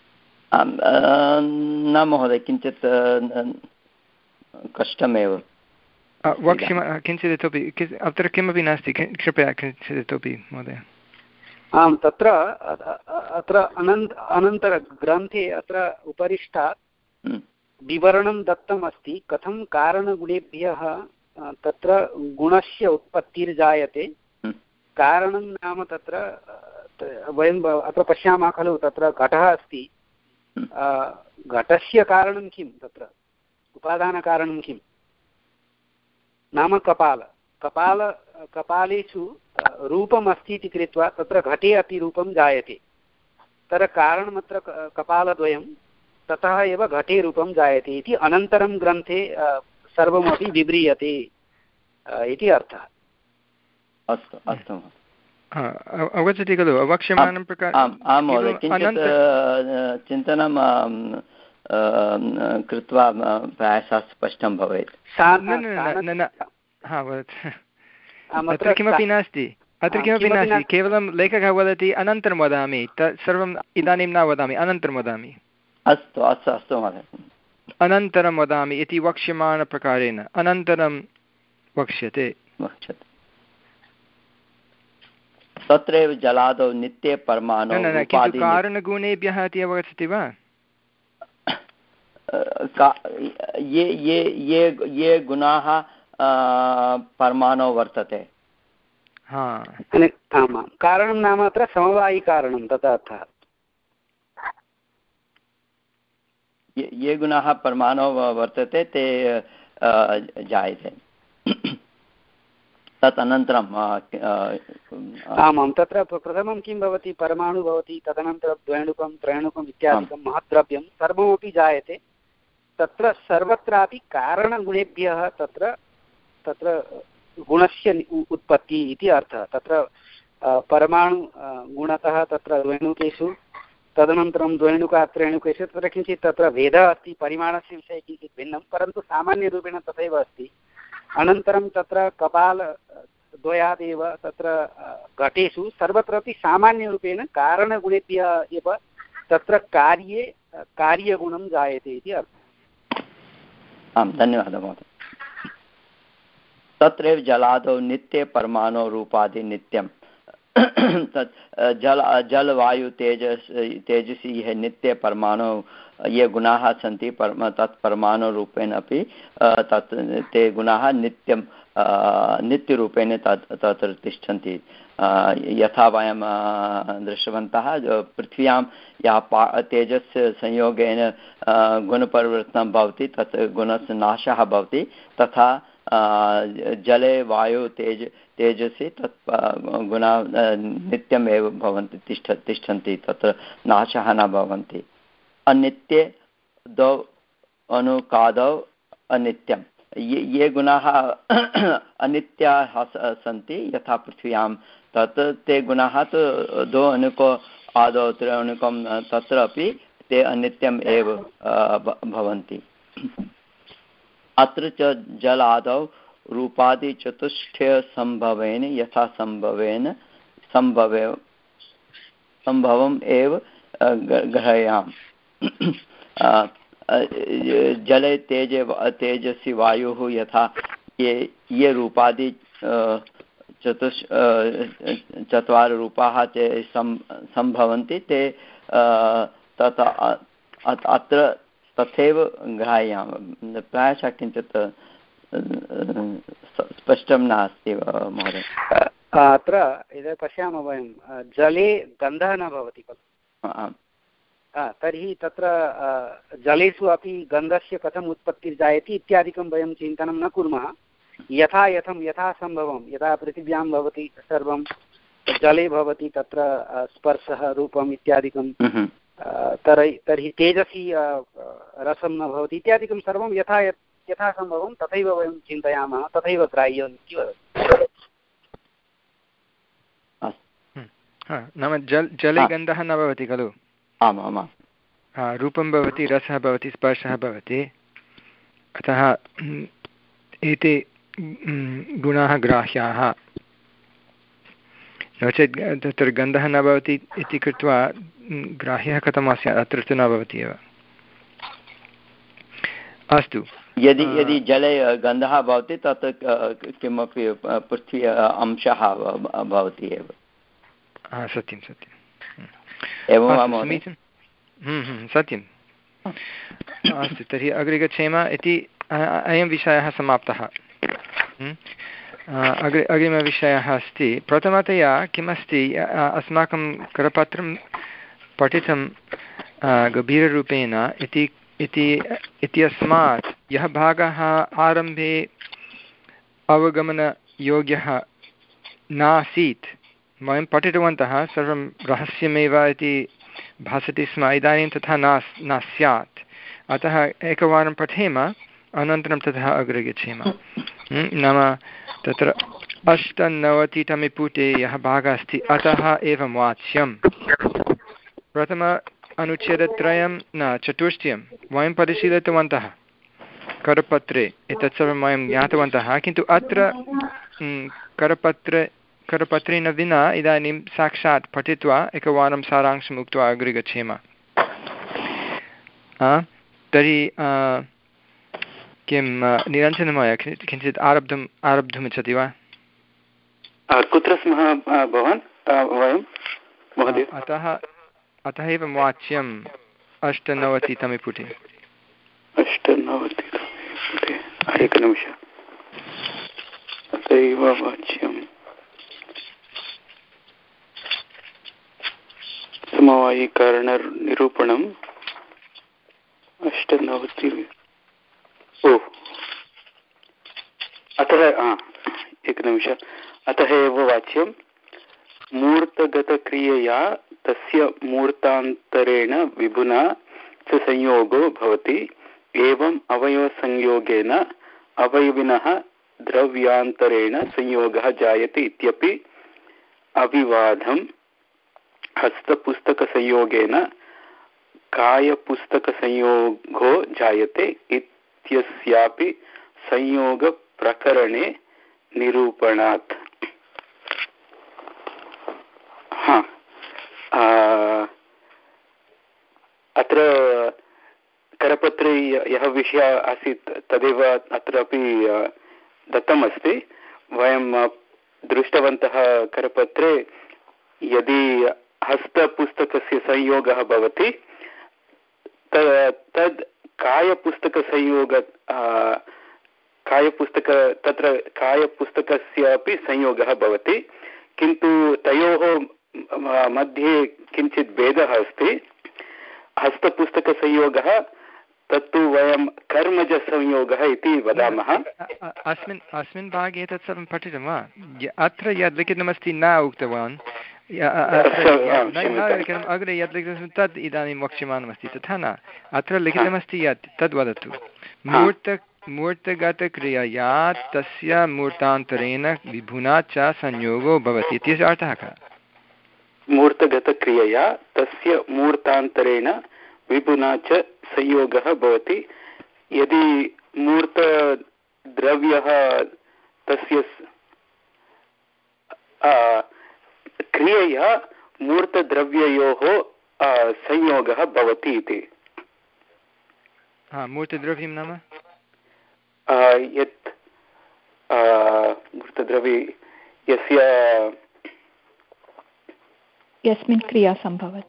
न महोदय किञ्चित् कष्टमेव वक्ष्यम किञ्चित् इतोपि अत्र किमपि नास्ति कृपया किञ्चित् इतोपि महोदय। आम् तत्र अत्र अनन्त अनन्तरग्रन्थे अत्र उपरिष्टात् विवरणं दत्तम् अस्ति कथं कारणगुणेभ्यः तत्र गुणस्य उत्पत्तिर्जायते। कारणं नाम तत्र वयम् अत्र पश्यामः खलु तत्र घटः अस्ति घटस्य कारणं किं तत्र उपादानकारणं किं नाम कपाल कपाल कपालेषु रूपम् अस्ति इति कृत्वा तत्र घटे अपि रूपं जायते तत्र कारणमत्र कपालद्वयं ततः एव घटे रूपं जायते इति अनन्तरं ग्रन्थे सर्वमपि विव्रियते इति अर्थः। अस्तु अस्तु अवगच्छति खलु अवक्ष्यमाणं प्रकारं आं महोदय किञ्चित् चिन्तनं कृत्वा प्रायशः स्पष्टं भवेत्। अत्र किमपि नास्ति अत्र किमपि नास्ति केवलं लेखकः वदति अनन्तरं वदामि तत् सर्वम् इदानीं न वदामि अनन्तरं वदामि। अस्तु अस्तु अस्तु महोदय अनन्तरं वदामि इति वक्ष्यमाणप्रकारेण अनन्तरं वक्ष्यते वक्ष्यते तत्रैव जलादौ नित्ये परमाणु किन्तु कारणगुणेभ्यः इति अवगच्छति वा ये ये ये ये गुणाः परमाणौ वर्तते आमां कारणं नाम अत्र समवायिकारणं तथा अर्थः ये ये गुणाः परमाणौ वर्तते ते जायते तत् अनन्तरं आमां तत्र प्रथमं किं भवति परमाणु भवति तदनन्तरं द्वैणुकं त्रैणुकम् इत्यादिकं महद्द्रव्यं सर्वमपि जायते तत्र सर्वत्रापि कारणगुणेभ्यः तत्र तत्र गुणस्य उत्पत्तिः इति अर्थः तत्र परमाणु गुणतः तत्र द्वैणुकेषु तदनन्तरं द्वैणुकात् त्रैणुकेषु तत्र किञ्चित् तत्र भेदः अस्ति परिमाणस्य विषये किञ्चित् भिन्नं परन्तु सामान्यरूपेण तथैव अस्ति अनन्तरं तत्र कपालद्वयादेव तत्र घटेषु सर्वत्रापि सामान्यरूपेण कारणगुणेभ्यः एव तत्र कार्ये कार्यगुणं जायते इति अर्थः। आं धन्यवादः महोदय तत्रैव जलादौ नित्ये परमाणु रूपादि नित्यं तत् जल जलवायु तेजस् तेजसी यः नित्य परमाणु ये गुणाः सन्ति परम तत् परमाणुरूपेण अपि तत् ते गुणाः नित्यं नित्यरूपेण तत् तत्र तिष्ठन्ति यथा वयं दृष्टवन्तः पृथ्व्यां या पा तेजस्य संयोगेन गुणपरिवर्तनं भवति तत् गुणस्य नाशः भवति तथा जले वायु तेज तेजसि तत् गुणा नित्यम् एव भवन्ति तिष्ठ तिष्ठन्ति तत्र नाशः न भवन्ति अनित्ये द्वौ अनुकादौ अनित्यं ये ये गुणाः अनित्याः सन्ति यथा पृथ्व्यां तत् ते गुणाः तु द्वौ अनुको आदौ त्र्यनुकं तत्र अपि ते अनित्यम् एव भवन्ति अत्र च जलादौ रूपादिचतुष्टयसम्भवेन यथा सम्भवेन सम्भवे सम्भवम् एव ग्रह्याम जले तेजे तेजसि वायुः यथा ये ये रूपादि चतुष् चत्वारि रूपाः ते सम्भवन्ति ते तथा अत्र तथैव ग्राह्यामः प्रायशः किञ्चित् स्पष्टं नास्ति महोदय अत्र यदा पश्यामः वयं जले गन्धः न भवति खलु तर्हि तत्र जलेषु अपि गन्धस्य कथम् उत्पत्तिर्जायते इत्यादिकं वयं चिन्तनं न कुर्मः यथा यथं यथा सम्भवं यथा पृथिव्यां भवति सर्वं जले भवति तत्र स्पर्शः रूपम् इत्यादिकं तर्हि तर्हि तेजसी रसं न भवति इत्यादिकं सर्वं यथा यथा सम्भवं तथैव वयं चिन्तयामः तथैव ग्राह्यम् इति वदति नाम जल जले गन्धः न भवति खलु आम् आम् रूपं भवति रसः भवति स्पर्शः भवति अतः एते गुणाः ग्राह्याः नो चेत् तत्र गन्धः न भवति इति कृत्वा ग्राह्यः कथं स्यात् अत्र तु न भवति एव अस्तु यदि यदि जले गन्धः भवति तत् किमपि पृथ्वी अंशः भवति एव सत्यं सत्यम् एवं समीचीनं सत्यम् अस्तु तर्हि अग्रे गच्छेम इति अयं विषयः समाप्तः अग्रे अग्रिमविषयः अस्ति प्रथमतया किमस्ति अस्माकं करपत्रं पठितं गभीररूपेण इति इति इत्यस्मात् यः भागः आरम्भे अवगमनयोग्यः नासीत् वयं पठितवन्तः सर्वं रहस्यमेव इति भासते स्म इदानीं तथा न न स्यात् अतः एकवारं पठेम अनन्तरं ततः अग्रे गच्छेम नाम तत्र अष्टनवतितमे पुटे यः भागः अस्ति अतः एवं वाच्यं प्रथम अनुच्छेदत्रयं न चतुष्टयं वयं परिशीलितवन्तः करपत्रे एतत् सर्वं वयं ज्ञातवन्तः किन्तु अत्र करपत्रे करपत्रेण विना इदानीं साक्षात् पठित्वा एकवारं सारांशम् उक्त्वा अग्रे गच्छेम तर्हि किं निरञ्जनमहोदय किञ्चित् आरब्धुम् आरब्धुमिच्छति वा कुत्र स्मः भवान् वयं महोदय अतः अतः एव वाच्यम् अष्टनवतितमे पुटे अष्टनवतितमे पुटे एकनिमिषम् अतैव वाच्यम् समवायिकारणनिरूपणम् अष्टनवति ओ अतः एकनिमिष अतः एव वाच्यं मूर्तगतक्रियया तस्य मूर्तान्तरेण विभुना च संयोगो भवति एवम् अवयवसंयोगेन अवयविनः द्रव्यान्तरेण संयोगः जायते इत्यपि अविवादम् हस्तपुस्तकसंयोगेन कायपुस्तकसंयोगो जायते इत्यस्यापि संयोगप्रकरणे निरूपणात् हा अत्र करपत्रे यः विषयः आसीत् तदेव अत्रापि दत्तमस्ति वयं दृष्टवन्तः करपत्रे यदि हस्तपुस्तकस्य संयोगः भवति तद् कायपुस्तकसंयोग कायपुस्तक तत्र कायपुस्तकस्य अपि संयोगः भवति किन्तु तयोः मध्ये किञ्चित् भेदः अस्ति हस्तपुस्तकसंयोगः तत्तु वयं कर्मजसंयोगः इति वदामः अस्मिन् अस्मिन् भागे तत् सर्वं पठितं वा अत्र यद् लिखितमस्ति न उक्तवान् अग्रे यत् लिखितं तत् इदानीं वक्ष्यमाणमस्ति तथा न अत्र लिखितमस्ति यत् तद् वदतु मूर्त मूर्तगतक्रियया तस्य मूर्तान्तरेण विभुना च संयोगो भवति इत्यस्य अर्थः कः मूर्तगतक्रियया तस्य मूर्तान्तरेण विभुना च संयोगः भवति यदि मूर्तद्रव्यः तस्य क्रियया मूर्तद्रव्ययोः संयोगः भवति इति मूर्तद्रव्यं नाम यत् मूर्तद्रव्ये यस्य यस्मिन् क्रिया सम्भवति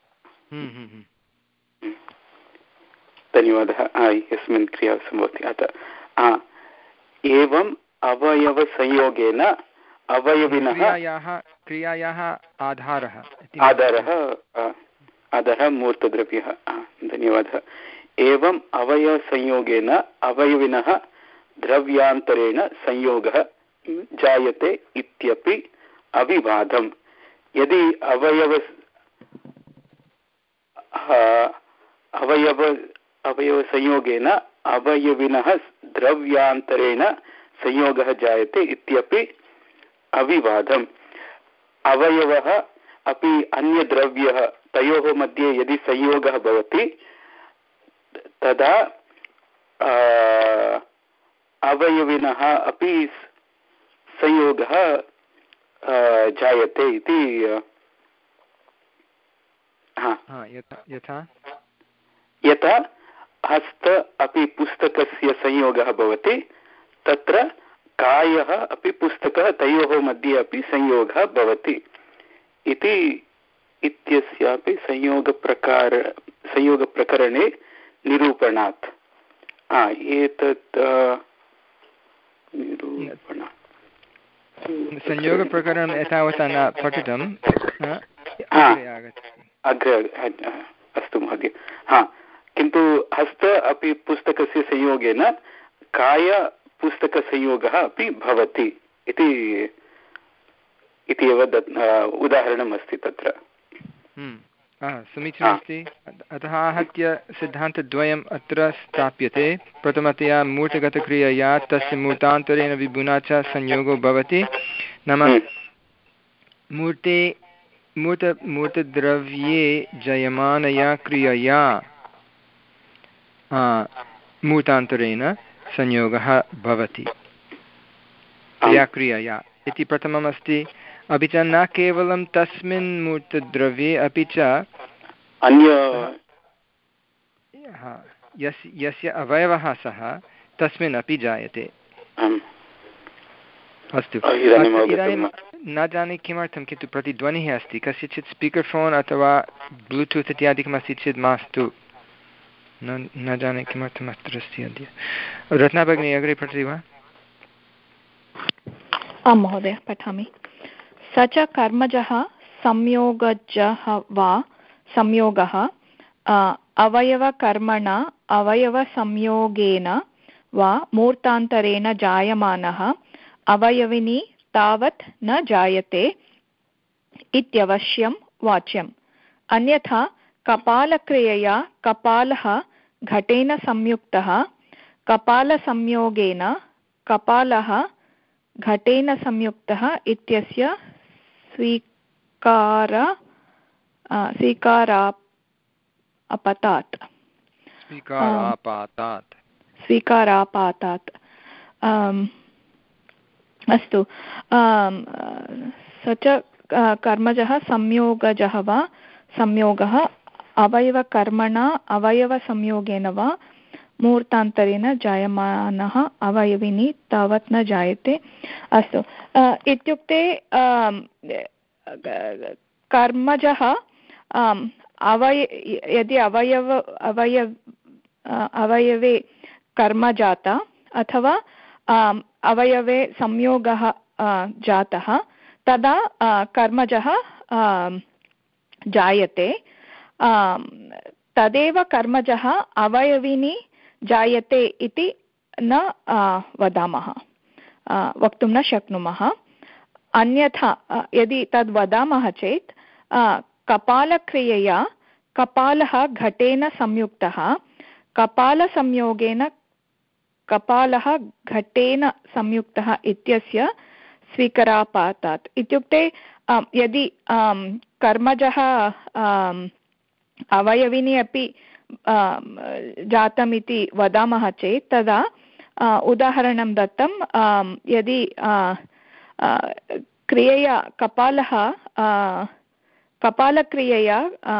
धन्यवादः यस्मिन् क्रिया सम्भवति अतः एवम् अवयवसंयोगेन अवयविनः क्रियायाः क्रियायाः आधारः आधारः आधारः मूर्तद्रव्यः धन्यवादः एवम् अवयवसंयोगेन अवयविनः द्रव्यान्तरेण संयोगः जायते इत्यपि अविवादम् यदि अवयव अवयव अवयवसंयोगेन अवयविनः द्रव्यान्तरेण संयोगः जायते इत्यपि अविवादम् अवयवः अपि अन्यद्रव्यः तयोः मध्ये यदि संयोगः भवति तदा अवयविनः अपि संयोगः जायते इति यथा यथा हस्त अपि पुस्तकस्य संयोगः भवति तत्र कायः अपि पुस्तकः तयोः मध्ये अपि संयोगः भवति इति इत्यस्यापि संयोगप्रकार संयोगप्रकरणे निरूपणात् एतत् निरूपण संयोगप्रकरणम् एतावता न पठितम् अग्रे अस्तु महोदय हा किन्तु हस्त अपि पुस्तकस्य संयोगेन कायपुस्तकसंयोगः अपि भवति इति इति एव उदाहरणम् अस्ति तत्र। समीचीनमस्ति। अतः आहत्य सिद्धान्तद्वयम् अत्र स्थाप्यते। प्रथमतया मूर्तगतक्रियया तस्य मूर्तान्तरेण विभुना च संयोगो भवति। नाम मूर्ते मूर्त मूर्तद्रव्ये जयमानया क्रियया मूर्तान्तरेण संयोगः भवति तया क्रियया इति प्रथममस्ति। अपि च न केवलं तस्मिन् मूर्तद्रव्ये अपि च अन्य यस्य यस्य अवयवः सः तस्मिन् अपि जायते। अस्तु, इदानीं न जाने किमर्थं, किन्तु प्रतिध्वनिः अस्ति। कस्यचित् स्पीकर् फ़ोन् अथवा ब्लूटूत् इत्यादिकम् अस्ति चेत् मास्तु। न न जाने किमर्थम् अत्र अस्ति अद्य। रत्ना भगिनी अग्रे पठति वा? आं महोदय, पठामि। स च कर्मजः संयोगजः वा संयोगः अवयवकर्मणा अवयवसंयोगेन वा मूर्तान्तरेण जायमानः अवयविनी तावत् न जायते इत्यवश्यं वाच्यम्। अन्यथा कपालक्रियया कपालः घटेन संयुक्तः कपालसंयोगेन कपालः घटेन संयुक्तः इत्यस्य स्वीकार स्वीकारापतात् स्वीकारापातात् स्वीकारापातात् अस्तु। स च कर्मजः संयोगजः वा संयोगः अवयवकर्मणा अवयवसंयोगेन वा मूर्तान्तरेण जायमानः अवयविनी तावत् न जायते। अस्तु, इत्युक्ते कर्मजः अवय यदि अवयव अवयव अवयवे कर्म जाता अथवा अवयवे संयोगः जातः तदा कर्मजः जायते। तदेव कर्मजः अवयविनी जायते इति न वदामः, वक्तुं न शक्नुमः। अन्यथा यदि तद् वदामः चेत् कपालक्रियया कपालः घटेन संयुक्तः कपालसंयोगेन कपालः घटेन संयुक्तः इत्यस्य स्वीकारापातात्। इत्युक्ते यदि कर्मजः अवयविनी अपि जातमिति वदामः चेत् तदा उदाहरणं दत्तं, यदि क्रियया कपालः कपालक्रियया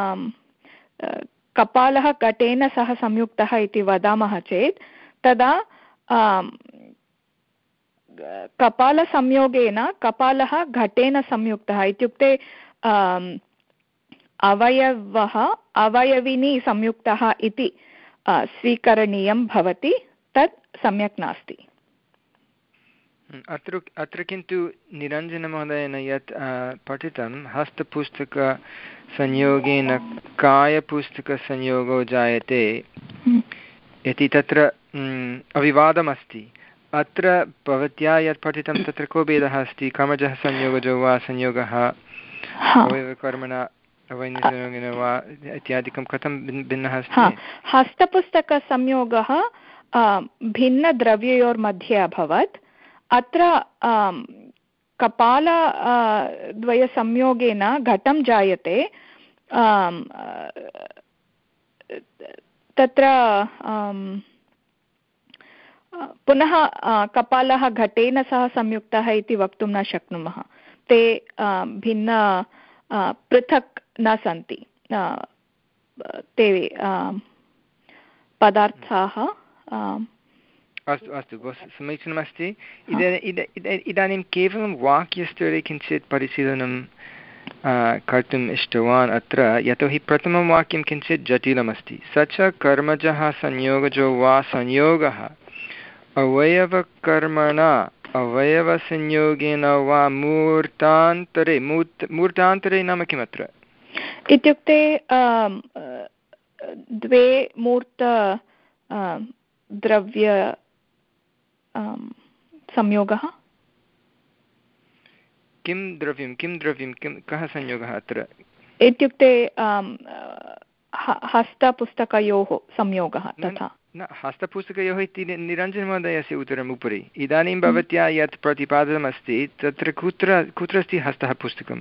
कपालः घटेन सह संयुक्तः इति वदामः चेत् तदा कपालसंयोगेन कपालः घटेन संयुक्तः इत्युक्ते अवयवः अवयविनी संयुक्तः इति स्वीकरणीयं भवति। तत् सम्यक् नास्ति। अत्र अत्र किन्तु निरञ्जनमहोदयेन यत् पठितं हस्तपुस्तकसंयोगेन कायपुस्तकसंयोगो जायते इति तत्र अविवादमस्ति। अत्र भवत्या यत् पठितं तत्र को भेदः अस्ति? कर्मजः संयोगजो वा संयोगः अवयवकर्मणा अवयवसंयोगेन वा इत्यादिकं कथं भिन्नः अस्ति? हस्तपुस्तकसंयोगः भिन्नद्रव्ययोर्मध्ये अभवत्। अत्र कपाल द्वयसंयोगेन घटं जायते। तत्र पुनः कपालः घटेन सह संयुक्तः इति वक्तुं न शक्नुमः। ते भिन्न पृथक् न सन्ति। ते पदार्थाः। अस्तु अस्तु, बहु समीचीनमस्ति। इदानीं केवलं वाक्यस्तरे किञ्चित् परिशीलनं कर्तुम् इष्टवान् अत्र, यतोहि प्रथमं वाक्यं किञ्चित् जटिलमस्ति। स च कर्मजः संयोगजो वा संयोगः अवयवकर्मणा अवयवसंयोगेन वा मूर्तान्तरे मूर्त मूर्तान्तरे नाम किमत्र? इत्युक्ते द्वे मूर्त द्रव्य संयोगः किं द्रव्यं किं द्रव्यं किं कः संयोगः अत्र इत्युक्ते हस्तपुस्तकयोः संयोगः तथा न हस्तपुस्तकयोः इति निरञ्जनमहोदयस्य उत्तरम् उपरि इदानीं भवत्या यत् प्रतिपादितमस्ति तत्र कुत्र कुत्र अस्ति हस्तः पुस्तकम्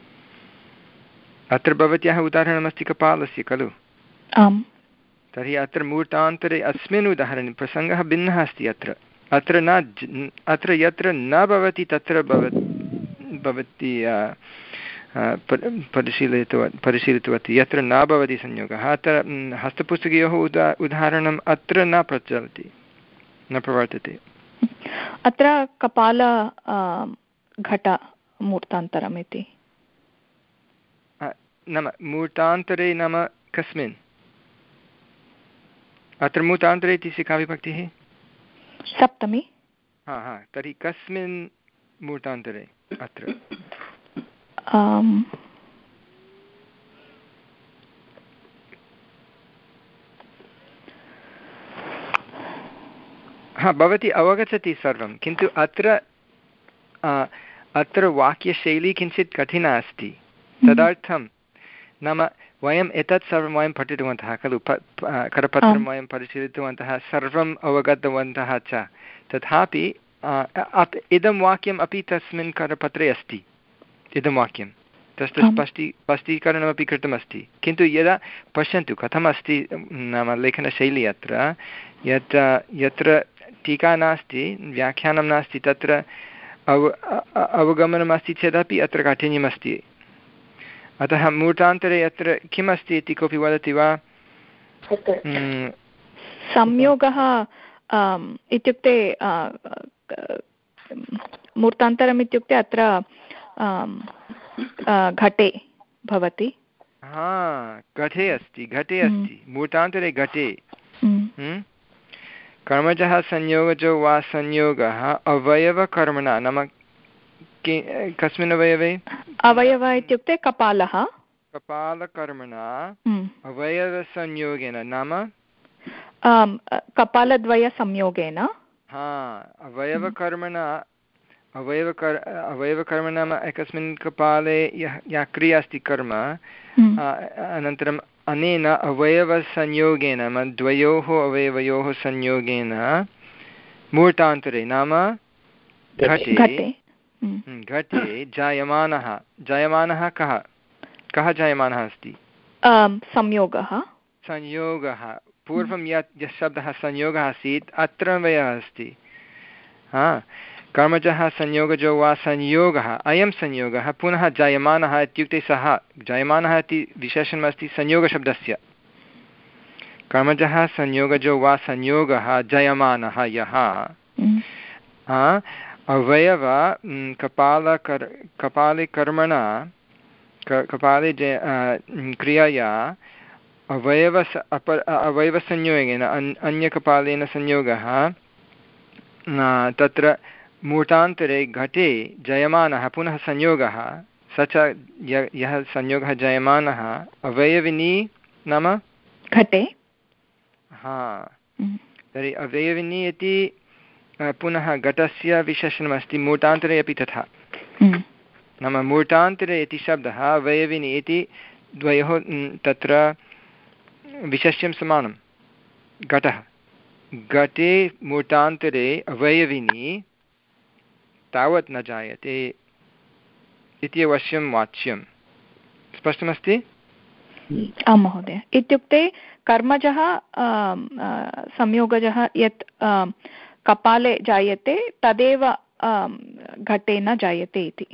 अत्र भवत्याः उदाहरणमस्ति कपालस्य खलु आम् तर्हि अत्र मूर्तान्तरे अस्मिन् उदाहरणे प्रसङ्गः भिन्नः अस्ति अत्र अत्र न अत्र यत्र न भवति तत्र भव भवती परिशीलितवती परिशीलितवती यत्र न भवति संयोगः अत्र हस्तपुस्तकयोः उदा उदाहरणम् अत्र न प्रचलति न प्रवर्तते अत्र कपाल घट मूर्तान्तरम् इति नाम मूर्तान्तरे नाम कस्मिन् अत्र मूर्तान्तरे इति का विभक्तिः सप्तमी हा हा तर्हि कस्मिन् मूर्तान्तरे अत्र हा भवती अवगच्छति सर्वं किन्तु अत्र अत्र वाक्यशैली किञ्चित् कठिना अस्ति तदर्थं नाम वयम् एतत् सर्वं वयं पठितवन्तः खलु प करपत्रं वयं परिशीलितवन्तः सर्वम् अवगतवन्तः च तथापि इदं वाक्यम् अपि तस्मिन् करपत्रे अस्ति इदं वाक्यं तस्य स्पष्टी स्पष्टीकरणमपि कृतमस्ति किन्तु यदा पश्यन्तु कथमस्ति नाम लेखनशैली अत्र यत् यत्र टीका नास्ति व्याख्यानं नास्ति तत्र अव अवगमनमस्ति चेदपि अत्र काठिन्यमस्ति अतः मूर्तान्तरे अत्र किमस्ति इति कोऽपि वदति वा संयोगः इत्युक्ते मूर्तान्तरम् इत्युक्ते अत्र घटे भवति हा घटे अस्ति घटे अस्ति मूर्तान्तरे घटे कर्मजः संयोगजो वा संयोगः अवयवकर्मणा नाम कस्मिन् अवयवे अवयव इत्युक्ते कपालः कपालकर्मणा अवयवसंयोगेन नाम कपालद्वयसंयोगेन हा अवयवकर्मणा अवयवकर् अवयवकर्म नाम एकस्मिन् कपाले यः या क्रिया अस्ति कर्म अनन्तरम् अनेन अवयवसंयोगेन नाम द्वयोः अवयवयोः संयोगेन मूर्तान्तरे नाम घटे घटे जायमानः जायमानः कः कः जायमानः अस्ति संयोगः संयोगः पूर्वं यत् यः शब्दः संयोगः आसीत् अत्र वयः अस्ति हा कर्मजः संयोगजो वा संयोगः अयं संयोगः पुनः जायमानः इत्युक्ते सः जायमानः इति विशेषणमस्ति संयोगशब्दस्य कर्मजः संयोगजो वा संयोगः जायमानः यः अवयव कपालकर कपाले कर्मणा कपाले जय क्रियया अवयवस अप अवयवसंयोगेन अन्यकपालेन संयोगः तत्र मूर्तान्तरे घटे जयमानः पुनः संयोगः स च यः संयोगः जयमानः अवयविनी नाम घटे हा तर्हि अवयविनी इति पुनः घटस्य विशेषणमस्ति मूर्तान्तरे अपि तथा नाम मूर्तान्तरे इति शब्दः अवयविनी इति द्वयोः तत्र विशेष्यं समानं घटः घटे मूर्तान्तरे अवयविनी तावत् न जायते इति अवश्यं वाच्यं स्पष्टमस्ति आं महोदय इत्युक्ते कर्मजः संयोगजः यत् कपाले जायते तदेव घटे न जायते इति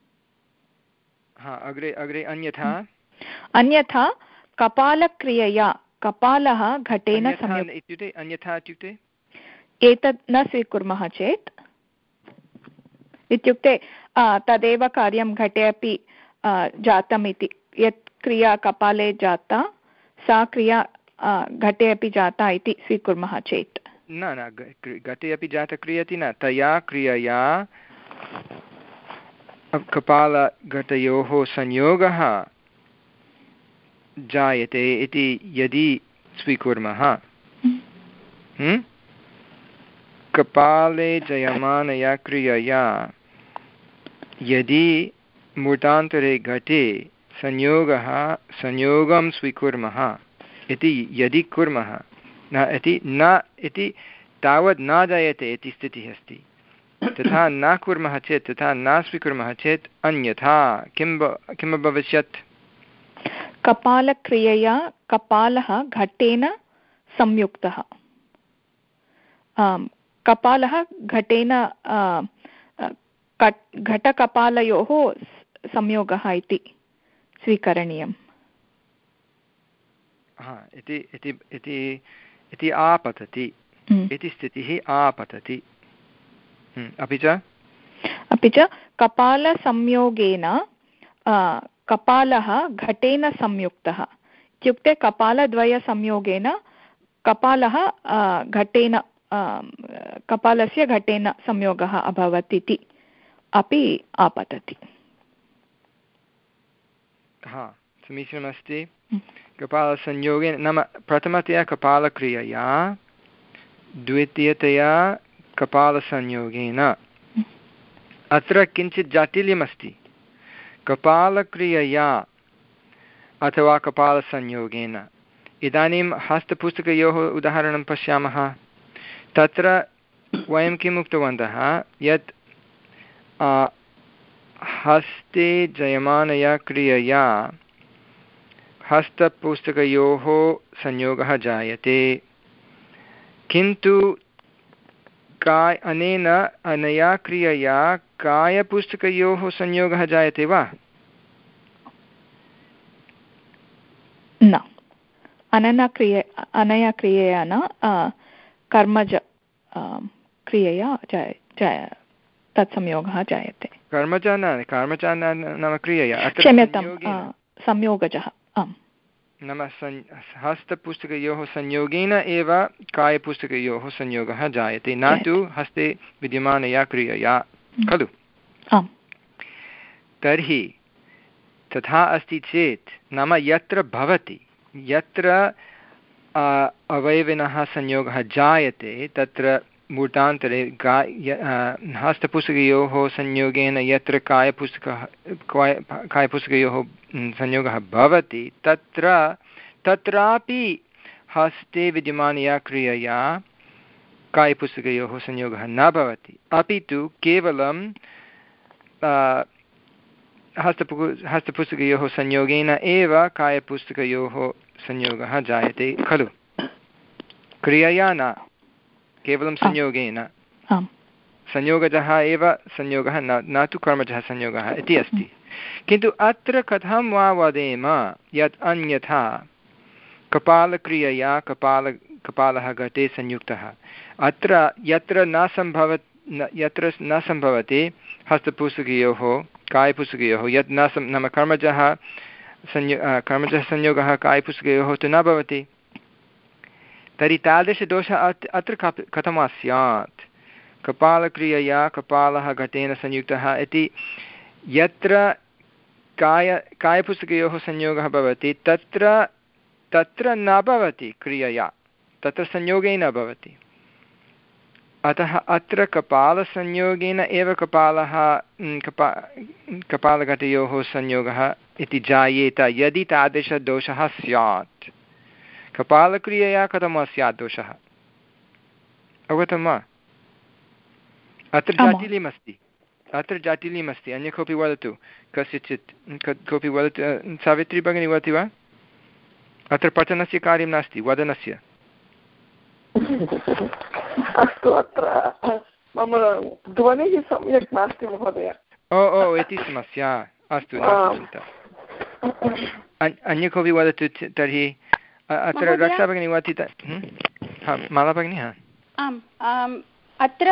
हा अग्रे अग्रे अन्यथा अन्यथा कपालक्रियया कपालः घटेन इत्युक्ते अन्यथा इत्युक्ते एतत् न स्वीकुर्मः चेत् इत्युक्ते तदेव कार्यं घटे अपि जातम् इति यत् क्रिया कपाले जाता सा क्रिया घटे अपि जाता इति स्वीकुर्मः चेत् न न घटे अपि जाता क्रियते न तया क्रियया कपालघटयोः संयोगः जायते इति यदि स्वीकुर्मः, कपाले जयमानया क्रियया यदि मूर्तान्तरे घटे संयोगः संयोगं स्वीकुर्मः इति यदि कुर्मः न इति न इति तावत् न जायते इति स्थितिः अस्ति। तथा न कुर्मः चेत्, तथा न स्वीकुर्मः चेत् अन्यथा किं किम् अभविष्यत्? कपालक्रियया कपालः घटेन संयुक्तः। कपालः घटेन घटकपालयोः संयोगः इति स्वीकरणीयम्। इति इति इति इति आपतति इति स्थितिः आपतति। अपि च अपि च कपालसंयोगेन कपालः घटेन संयुक्तः इत्युक्ते कपालद्वयसंयोगेन कपालः घटेन कपालस्य घटेन संयोगः अभवत् इति अपि आपतति। हा, समीचीनमस्ति। कपालसंयोगेन नाम प्रथमतया कपालक्रियया, द्वितीयतया कपालसंयोगेन। अत्र किञ्चित् जाटिल्यमस्ति। कपालक्रियया अथवा कपालसंयोगेन। इदानीं हस्तपुस्तकयोः उदाहरणं पश्यामः। तत्र वयं किम् उक्तवन्तः यत् हस्ते जयमानया क्रियया हस्तपुस्तकयोः संयोगः जायते, किन्तु काय अनेन अनया क्रियया कायपुस्तकयोः संयोगः जायते वा? न, अनया क्रिय अनया क्रियया न कर्मज क्रियया जाय जाय तत्संयोगः जायते। कर्मज न कर्मज नाम क्रियया, क्षम्यतां, संयोगजः। आम्, नाम हस्तपुस्तकयोः संयोगेन एव कायपुस्तकयोः संयोगः जायते, न तु हस्ते विद्यमानया क्रियया, खलु? आम्। तर्हि तथा अस्ति चेत्, नाम यत्र भवति, यत्र अवयविनः संयोगः जायते तत्र मूर्तान्तरे गा हस्तपुस्तकयोः संयोगेन यत्र कायपुस्तकः कायपुस्तकयोः संयोगः भवति तत्र तत्रापि हस्ते विद्यमानया क्रियया कायपुस्तकयोः संयोगः न भवति, अपि तु केवलं हस्तपु हस्तपुस्तकयोः संयोगेन एव कायपुस्तकयोः संयोगः जायते, खलु? क्रियया न, केवलं संयोगेन। संयोगजः एव संयोगः, न न तु कर्मजः संयोगः इति अस्ति। किन्तु अत्र कथं वा वदेम यत् अन्यथा कपालक्रियया कपाल कपालः घटे संयुक्तः। अत्र यत्र न सम्भव यत्र न सम्भवति हस्तपुस्तकयोः कायपुस्तकयोः, यत् न सं नाम कर्मजः संयो कर्मजः संयोगः कायपुस्तकयोः तु न भवति, तर्हि तादृशदोषः अत्र कथं वा स्यात्? कपालक्रियया कपालः घटेन संयुक्तः इति यत्र काय कायपुस्तकयोः संयोगः भवति तत्र तत्र न भवति क्रियया, तत्र संयोगेन भवति। अतः अत्र कपालसंयोगेन एव कपालः कपा कपालघटयोः संयोगः इति जायेत यदि तादृशदोषः स्यात्। कपालक्रियया कथं वा स्यात् दोषः? अवगतं वा? अत्र जाटिल्यमस्ति, अत्र जाटिल्यमस्ति। अन्य कोऽपि वदतु, कस्यचित् कोऽपि वदतु। सावित्री भगिनी वदति वा? अत्र पठनस्य कार्यं नास्ति, वदनस्य। अस्तु, अत्र मम ध्वनिः सम्यक् नास्ति महोदय। ओ ओ इति समस्या। अस्तु, अन्य कोऽपि वदतु तर्हि। अत्र रक्षा भगिनी वदति। माला भगिनी? आम्, अत्र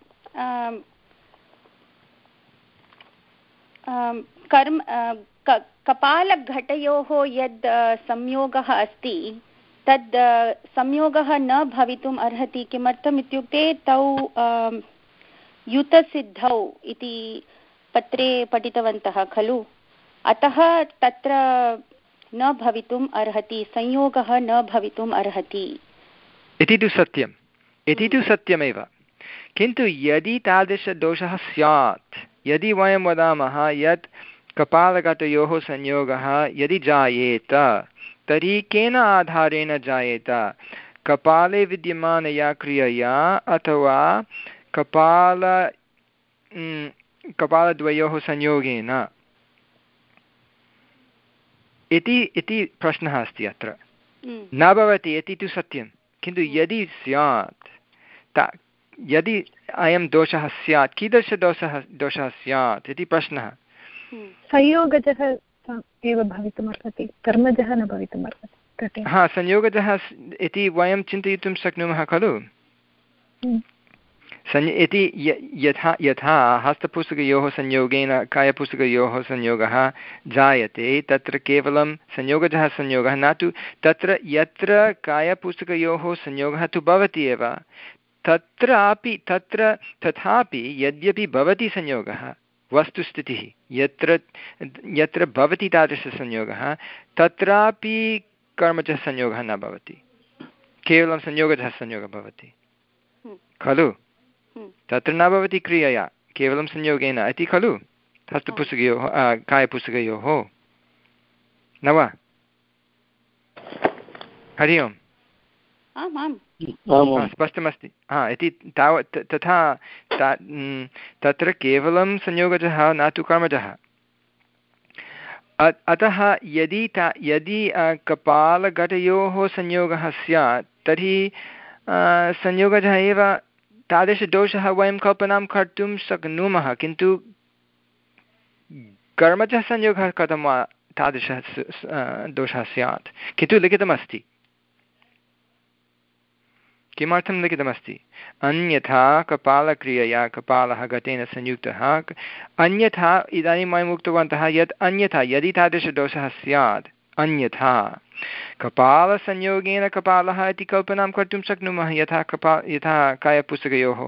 कर्म कपालघटयोः यद् संयोगः अस्ति तद् संयोगः न भवितुम् अर्हति। किमर्थम् इत्युक्ते तौ युतसिद्धौ इति पत्रे पठितवन्तः खलु। अतः तत्र न भवितुम् अर्हति, संयोगः न भवितुम् अर्हति इति तु सत्यम् इति तु सत्यमेव। किन्तु यदि तादृशदोषः स्यात्, यदि वयं वदामः यत् कपालगतयोः संयोगः यदि जायेत तर्हि केन आधारेण जायेत? कपाले विद्यमानया क्रियया अथवा कपाल कपालद्वयोः संयोगेन इति इति प्रश्नः अस्ति अत्र। न भवति इति तु सत्यं, किन्तु यदि स्यात् ता यदि अयं दोषः स्यात्, कीदृशदोषः दोषः स्यात् इति प्रश्नः। संयोगजः एव भवितुमर्हति, कर्मजः न भवितुमर्हति। हा, संयोगजः इति वयं चिन्तयितुं शक्नुमः खलु। सं इति यथा यथा हस्तपुस्तकयोः संयोगेन कायपुस्तकयोः संयोगः जायते, तत्र केवलं संयोगजः संयोगः न तु तत्र यत्र कायपुस्तकयोः संयोगः तु भवति एव, तत्रापि तत्र तथापि यद्यपि भवति संयोगः, वस्तुस्थितिः यत्र यत्र भवति तादृशसंयोगः, तत्रापि कर्मजः संयोगः न भवति, केवलं संयोगजः संयोगः भवति खलु। तत्र न भवति क्रियया, केवलं संयोगेन इति खलु हस्तपुस्तकयोः कायपुस्तकयोः, न वा? हरि ओम्। स्पष्टमस्ति। हा, इति तावत् तथा तत्र केवलं संयोगजः न तु कर्मजः। अतः यदि ता यदि कपालगतयोः संयोगः स्यात् तर्हि संयोगजः एव तादृशदोषः वयं कल्पनां कर्तुं शक्नुमः, किन्तु कर्मजः संयोगः कथं वा तादृशः दोषः स्यात्? किन्तु लिखितमस्ति। किमर्थं लिखितमस्ति? अन्यथा कपालक्रियया कपालः गतेन संयुक्तः, अन्यथा इदानीं वयम् उक्तवन्तः यत् अन्यथा यदि तादृशदोषः स्यात्, अन्यथा कपालसंयोगेन कपालः इति कल्पनां कर्तुं शक्नुमः, यथा कपा यथा कायपुस्तकयोः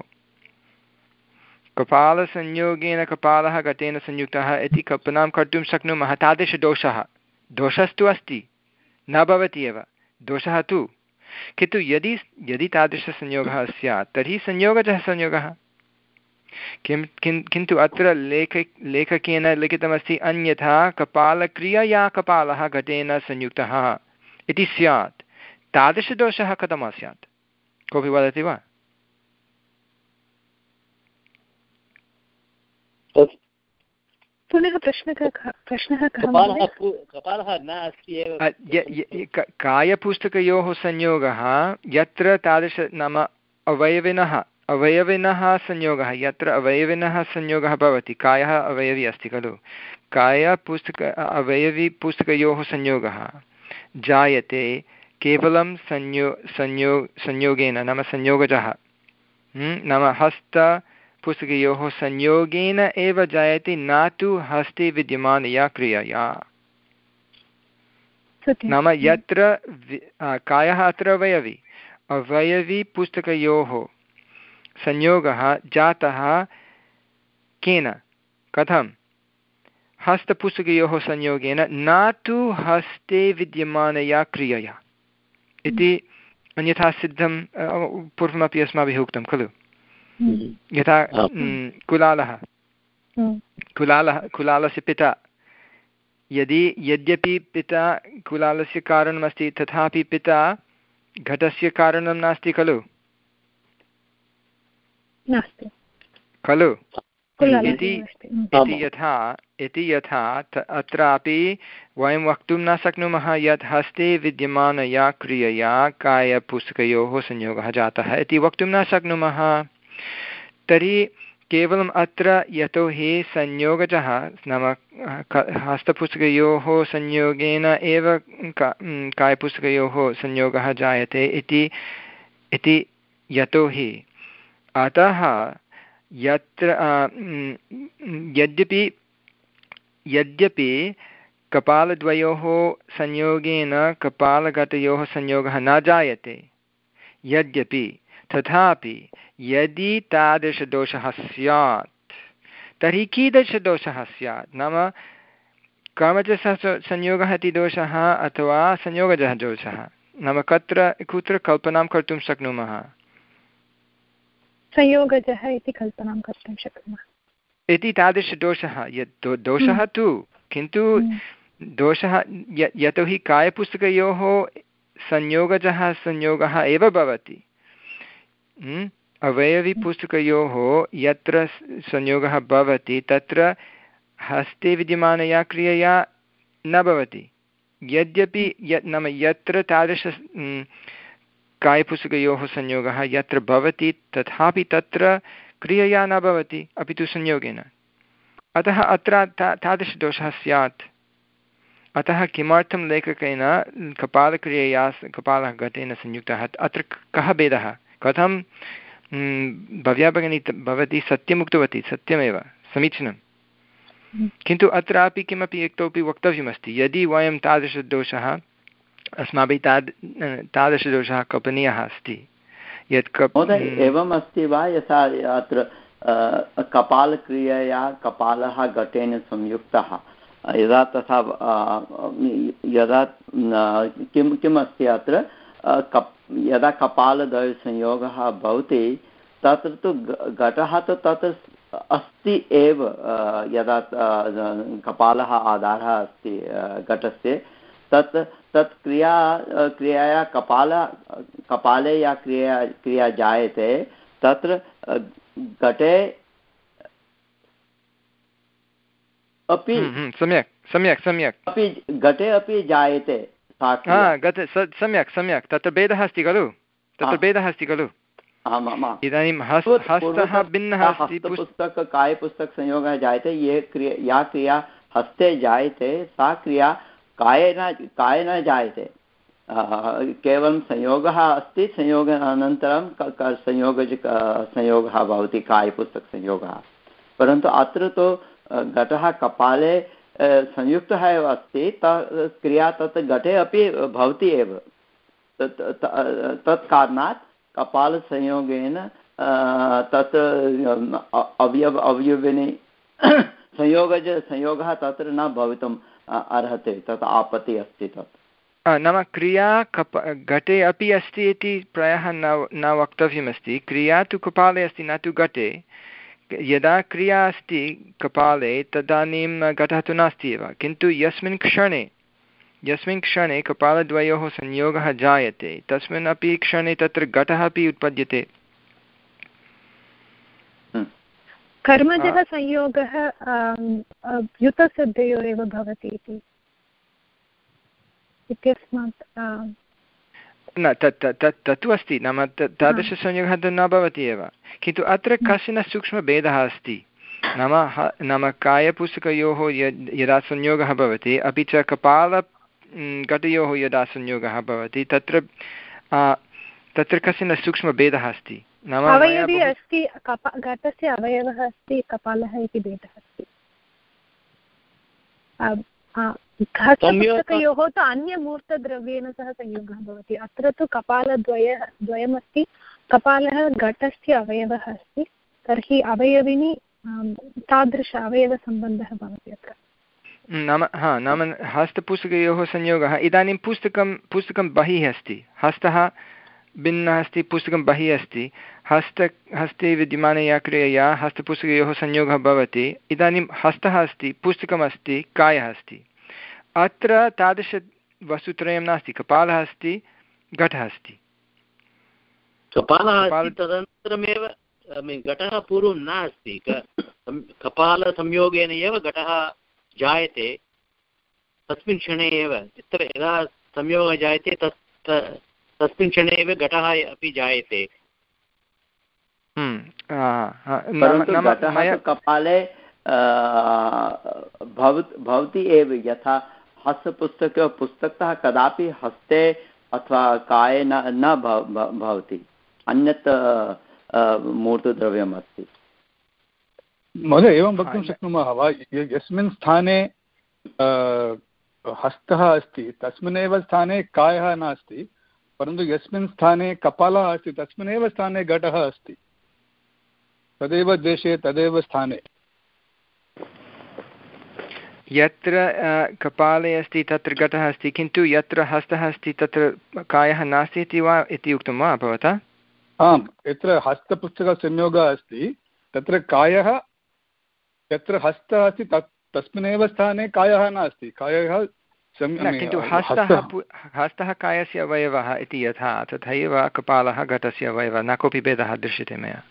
कपालसंयोगेन कपालः गतेन संयुक्तः इति कल्पनां कर्तुं शक्नुमः। तादृशदोषः दोषस्तु अस्ति, न भवति एव दोषः तु, किन्तु यदि यदि तादृशसंयोगः स्यात् तर्हि संयोगजः संयोगः। किं किं किन्तु अत्र लेख लेखकेन लिखितमस्ति अन्यथा कपालक्रियया कपालः घटेन संयुक्तः इति स्यात्, तादृशदोषः कथं स्यात्? कोऽपि वदति वा? पुनः प्रश्नः प्रश्नः कायपुस्तकयोः संयोगः यत्र तादृश नाम अवयविनः अवयविनः संयोगः, यत्र अवयविनः संयोगः भवति, कायः अवयवी अस्ति खलु, कायपुस्तक अवयवीपुस्तकयोः संयोगः जायते केवलं संयो संयो संयोगेन नाम संयोगजः नाम हस्तपुस्तकयोः संयोगेन एव जायते, न तु हस्ते विद्यमानया क्रियया। नाम यत्र कायः अत्र अवयवी, अवयवीपुस्तकयोः संयोगः जातः केन, कथं? हस्तपुस्तकयोः संयोगेन, न तु हस्ते विद्यमानया क्रियया इति अन्यथा सिद्धं पूर्वमपि अस्माभिः उक्तं खलु। यथा कुलालः कुलालः कुलालस्य पिता, यदि यद्यपि पिता कुलालस्य कारणमस्ति तथापि पिता घटस्य कारणं नास्ति खलु खलु इति यथा इति यथा अत्रापि वयं वक्तुं न शक्नुमः यत् हस्ते विद्यमानया क्रियया कायपुस्तकयोः संयोगः जातः इति वक्तुं न शक्नुमः। तर्हि केवलम् अत्र यतोहि संयोगजः नाम हस्तपुस्तकयोः संयोगेन एव कायपुस्तकयोः संयोगः जायते इति इति यतोहि, अतः यत्र यद्यपि यद्यपि कपालद्वयोः संयोगेन कपालगतयोः संयोगः न जायते, यद्यपि तथापि यदि तादृशदोषः स्यात् तर्हि कीदृशदोषः स्यात्? नाम कर्मजः संयोगः इति दोषः अथवा संयोगजः दोषः, नाम कत्र कुत्र कल्पनां कर्तुं शक्नुमः? संयोगजः इति कल्पनां कर्तुं शक्नुमः इति तादृशदोषः यत् दोषः तु, किन्तु दोषः यतोहि कायपुस्तकयोः संयोगजः संयोगः एव भवति। अवयविपुस्तकयोः यत्र संयोगः भवति तत्र हस्ते विद्यमानया क्रियया न भवति, यद्यपि यत् नाम यत्र तादृश कायपुस्तकयोः संयोगः यत्र भवति तथापि तत्र क्रियया न भवति, अपि तु संयोगेन। अतः अत्र ता तादृशदोषः स्यात्। अतः किमर्थं लेखकेन कपालक्रियया कपालः घटेन संयुक्तः, अत्र कः भेदः? कथं भव्या भगिनी भवती सत्यम् उक्तवती, सत्यमेव, समीचीनं, किन्तु अत्रापि किमपि इतोपि वक्तव्यमस्ति। यदि वयं तादृशदोषः अस्माभिः ताद् तादृशदोषः कल्पनीयः अस्ति यत् कप् एवम् अस्ति वा, यथा अत्र कपालक्रियया कपालः घटेन संयुक्तः, यदा तथा यदा किं किम् अस्ति अत्र कप् यदा कपालद्वयसंयोगः भवति तत्र तु घटः तु तत्र अस्ति एव, यदा कपालः आधारः अस्ति घटस्य, तत् तत् क्रिया क्रियाया कपाल कपाले या क्रिया क्रिया जायते तत्र घटे अपि सम्यक् सम्यक् सम्यक् अपि घटे अपि जायते। गते सम्यक् सम्यक्, तत्र भेदः अस्ति खलु, तत्र भेदः अस्ति खलु। इदानीं हस्तः भिन्नः अस्ति। पुस्तक कायपुस्तकसंयोगः जायते, ये क्रिया या क्रिया हस्ते जायते सा क्रिया काये न काये न जायते, केवलं संयोगः अस्ति, संयोगानन्तरं संयोगज संयोगः भवति कायपुस्तकसंयोगः। परन्तु अत्र तु घटः कपाले संयुक्तः एव अस्ति, क्रिया तत् घटे अपि भवति एव, तत् तत् कारणात् कपालसंयोगेन तत् अवयव अवयविनी संयोगज संयोगः तत्र न भवितुम् अर्हति, तत् आपत्तिः अस्ति। तत् नाम क्रिया कप घटे अपि अस्ति इति प्रायः न न वक्तव्यमस्ति। क्रिया तु कपाले अस्ति, न तु घटे। यदा क्रिया अस्ति कपाले तदानीं घटः तु नास्ति एव, किन्तु यस्मिन् क्षणे यस्मिन् क्षणे कपालद्वयोः संयोगः जायते तस्मिन् अपि क्षणे तत्र घटः अपि उत्पद्यते। कर्मजः संयोगः युतसिद्धयोः एव भवति इति इत्यस्मात् न तत् तत् तत्तु अस्ति, नाम तादृशसंयोगः तु न भवति एव, किन्तु अत्र कश्चन सूक्ष्मभेदः अस्ति। नाम नाम कायपुस्तकयोः यद् यदा संयोगः भवति अपि च कपाल घटयोः यदा संयोगः भवति तत्र तत्र कश्चन सूक्ष्मभेदः अस्ति। नाम अवयवी अस्ति, घटस्य अवयवः अस्ति, कपालः इति भेदः अस्ति। पुस्तकयोः तु अन्यमूर्तद्रव्येण सह संयोगः भवति, अत्र तु कपालद्वय द्वयमस्ति, कपालः घटस्य अवयवः अस्ति, तर्हि अवयविनी तादृश अवयवसम्बन्धः भवति अत्र। नाम हा नाम हस्तपुस्तकयोः संयोगः। इदानीं पुस्तकं पुस्तकं बहिः अस्ति, हस्तः भिन्नः अस्ति, पुस्तकं बहिः अस्ति, हस्त हस्ते विद्यमानया क्रियया हस्तपुस्तकयोः संयोगः भवति। इदानीं हस्तः अस्ति, पुस्तकमस्ति, कायः अस्ति। अत्र तादृशवस्तुत्रयं नास्ति, कपालः अस्ति, घटः अस्ति। कपालः अस्ति तदनन्तरमेव घटः पूर्वं नास्ति, कपालसंयोगेन एव घटः जायते तस्मिन् क्षणे एव। तत्र यदा संयोगः जायते तत् तस्मिन् क्षणे एव घटः अपि जायते। कपाले भवति एव, यथा हस्तपुस्तक पुस्तकतः कदापि हस्ते अथवा काये न न भवति, अन्यत् मूर्तद्रव्यम् अस्ति। महोदय एवं वक्तुं शक्नुमः वा, यस्मिन् स्थाने हस्तः अस्ति तस्मिन्नेव स्थाने कायः नास्ति, परन्तु यस्मिन् स्थाने कपालः अस्ति तस्मिन्नेव स्थाने घटः अस्ति, तदेव देशे तदेव स्थाने। यत्र कपाले अस्ति तत्र घटः अस्ति, किन्तु यत्र हस्तः अस्ति तत्र कायः नास्ति इति वा इति उक्तं वा भवता? आम्, यत्र हस्तपुस्तकसंयोगः अस्ति तत्र कायः, यत्र हस्तः अस्ति तत् तस्मिन्नेव स्थाने कायः नास्ति। कायः किन्तु हस्तः हस्तः कायस्य अवयवः इति यथा तथैव कपालः घटस्य अवयवः, न कोऽपि भेदः दृश्यते मया।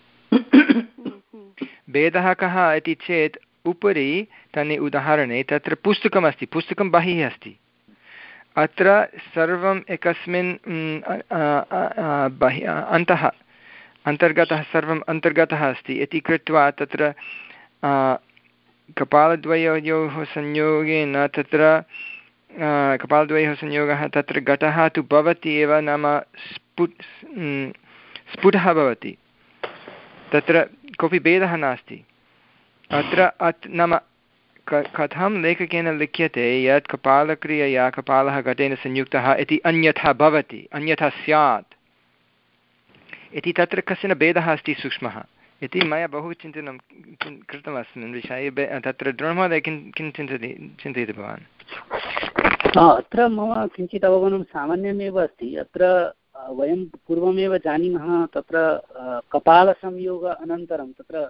भेदः कः इति चेत् उपरि तन्नि उदाहरणे तत्र पुस्तकमस्ति, पुस्तकं बहिः अस्ति, अत्र सर्वम् एकस्मिन् बहि अन्तः अन्तर्गतः सर्वम् अन्तर्गतः अस्ति इति कृत्वा तत्र कपालद्वयोः संयोगेन तत्र कपालद्वयोः संयोगः तत्र घटः तु भवति एव, नाम स्फुट स्फुटः भवति, तत्र कोऽपि भेदः नास्ति। अत्र अत् नाम कथं लेखकेन लिख्यते यत् कपालक्रियया कपालः घटेन संयुक्तः इति अन्यथा भवति, अन्यथा स्यात् इति, तत्र कश्चन भेदः अस्ति सूक्ष्मः इति मया बहु चिन्तनं कृतम् अस्मिन् विषये। तत्र द्रोणमहोदय किं किं चिन्तयति चिन्तयति भवान्? अत्र मम किञ्चित् अवगमनं सामान्यमेव अस्ति। अत्र वयं पूर्वमेव जानीमः तत्र कपालसंयोग अनन्तरं तत्र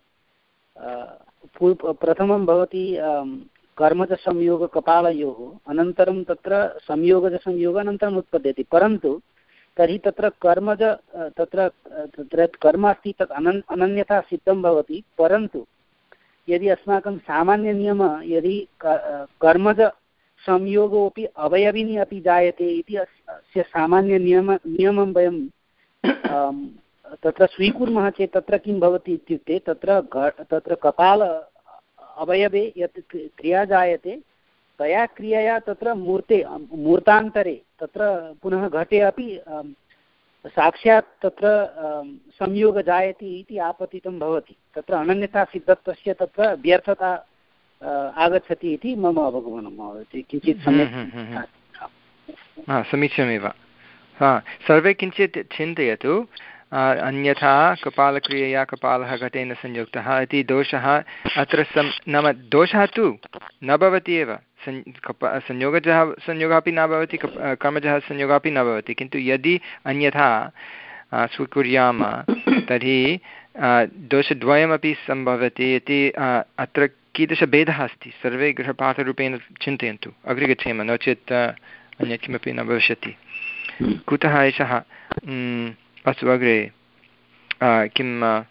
प्रथमं भवति कर्मजसंयोगकपालयोः, अनन्तरं तत्र संयोगजसंयोग अनन्तरम् उत्पद्यते। परन्तु तर्हि तत्र कर्मज तत्र तत्र कर्म अस्ति तत् अनन् अनन्यथा सिद्धं भवति। परन्तु यदि अस्माकं सामान्यनियमः यदि कर्मज संयोगोऽपि अवयविनी अपि जायते इति अस्य सामान्यनियम नियमं वयं तत्र स्वीकुर्मः चेत् तत्र किं भवति इत्युक्ते तत्र तत्र कपाल अवयवे यत् क्रिया जायते तया क्रियया तत्र मूर्ते मूर्तान्तरे तत्र पुनः घटे अपि साक्षात् तत्र संयोग जायते इति आपतितं भवति। तत्र अनन्यथा सिद्धत्वस्य तत्र व्यर्थता आगच्छति इति मम अवगमनं भवति। किञ्चित् सम्यक् समीचीनमेव। हा, सर्वे किञ्चित् चिन्तयतु, अन्यथा कपालक्रियया कपालः घटेन संयुक्तः इति दोषः अत्र सं नाम दोषः तु न भवति एव, सं कप संयोगजः संयोगः अपि न भवति, कर्मजः संयोगः अपि न भवति, किन्तु यदि अन्यथा स्वीकुर्यामः तर्हि दोषद्वयमपि सम्भवति इति अत्र कीदृशभेदः अस्ति सर्वे गृहपाठरूपेण चिन्तयन्तु, अग्रे गच्छेम, नो चेत् अन्यत् किमपि न भविष्यति। कुतः एषः? अस्तु, अग्रे किं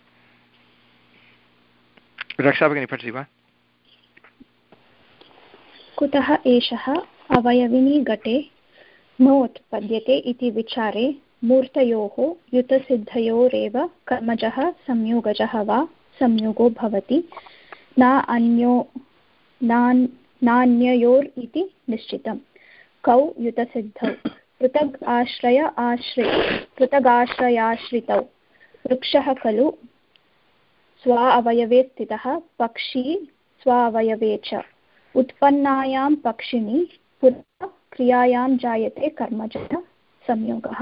रक्षा भगिनी पठति वा? कुतः एषः अवयविनी घटे नोत्पद्यते इति विचारे मूर्तयोः युतसिद्धयोरेव कर्मजः संयोगजः वा संयोगो भवति, न अन्यो नान्ययोर् इति निश्चितं। कौ युतसिद्धौ पृथग् आश्रय आश्रि पृथगाश्रयाश्रितौ वृक्षः खलु स्व अवयवे स्थितः, पक्षी स्व अवयवे च। उत्पन्नायां पक्षिणी पुनः क्रियायां जायते कर्मजः संयोगः।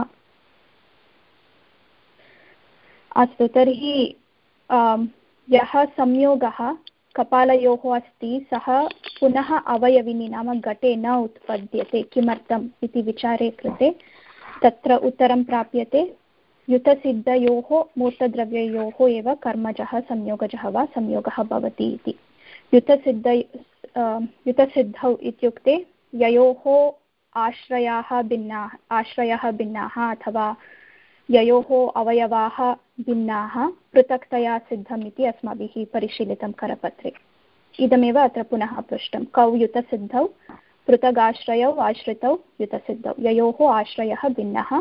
अस्तु, तर्हि यः संयोगः कपालयोः अस्ति सः पुनः अवयविनी नाम घटे न उत्पद्यते, किमर्थम् इति विचारे कृते तत्र उत्तरं प्राप्यते युतसिद्धयोः मूर्तद्रव्ययोः एव कर्मजः संयोगजः वा संयोगः भवति इति। युतसिद्ध युतसिद्धौ इत्युक्ते ययोः आश्रयाः भिन्नाः आश्रयाः भिन्नाः अथवा ययोः अवयवाः भिन्नाः पृथक्तया सिद्धम् इति अस्माभिः परिशीलितं करपत्रे। इदमेव अत्र पुनः पृष्टं। कौ युतसिद्धौ पृथगाश्रयौ आश्रितौ युतसिद्धौ, ययोः आश्रयः भिन्नः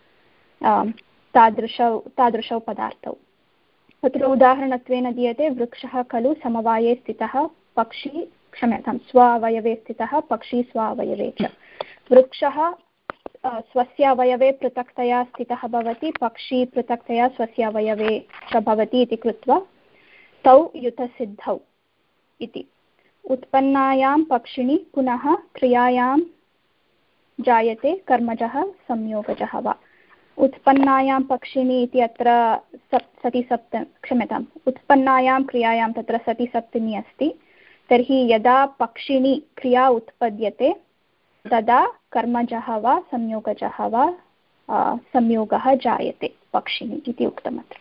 तादृशौ तादृशौ पदार्थौ। अत्र उदाहरणत्वेन दीयते वृक्षः खलु समवाये स्थितः, पक्षी क्षम्यतां स्व अवयवे स्थितः, पक्षी स्व अवयवे च। वृक्षः स्वस्य अवयवे पृथक्तया स्थितः भवति, पक्षी पृथक्तया स्वस्य अवयवे च भवति इति कृत्वा तौ युतसिद्धौ इति। उत्पन्नायां पक्षिणी पुनः क्रियायां जायते कर्मजः संयोगजः वा। उत्पन्नायां पक्षिणी इति अत्र सप् सति सप्त क्षम्यताम् उत्पन्नायां क्रियायां तत्र सति सप्तमी अस्ति, तर्हि यदा पक्षिणी क्रिया उत्पद्यते तदा कर्मजः वा संयोगजः वा संयोगः जायते पक्षिणी इति उक्तमत्र।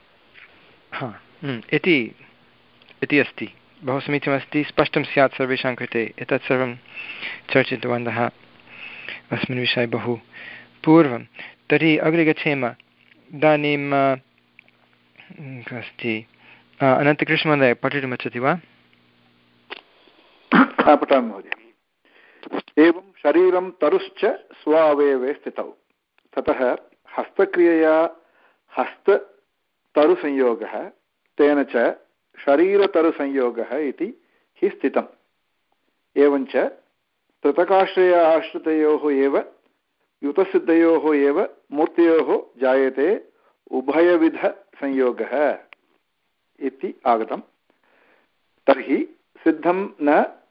इति इति अस्ति, बहु समीचीनमस्ति, स्पष्टं स्यात् सर्वेषां कृते। एतत् सर्वं चर्चितवन्तः अस्मिन् विषये बहु पूर्वं। तर्हि अग्रे गच्छेम। इदानीं अस्ति अनन्तकृष्णमहोदय पठितुमिच्छति वा? पठामि महोदय। एवं शरीरं तरुश्च स्वावयवे स्थितौ, ततः हस्तक्रियया हस्ततरुसंयोगः, तेन च शरीरतरुसंयोगः इति हि स्थितम्। एवञ्च पृथकाश्रय आश्रितयोः एव युतसिद्धयोः एव मूर्तयोः जायते उभयविधसंयोगः इति आगतम्। तर्हि सिद्धं न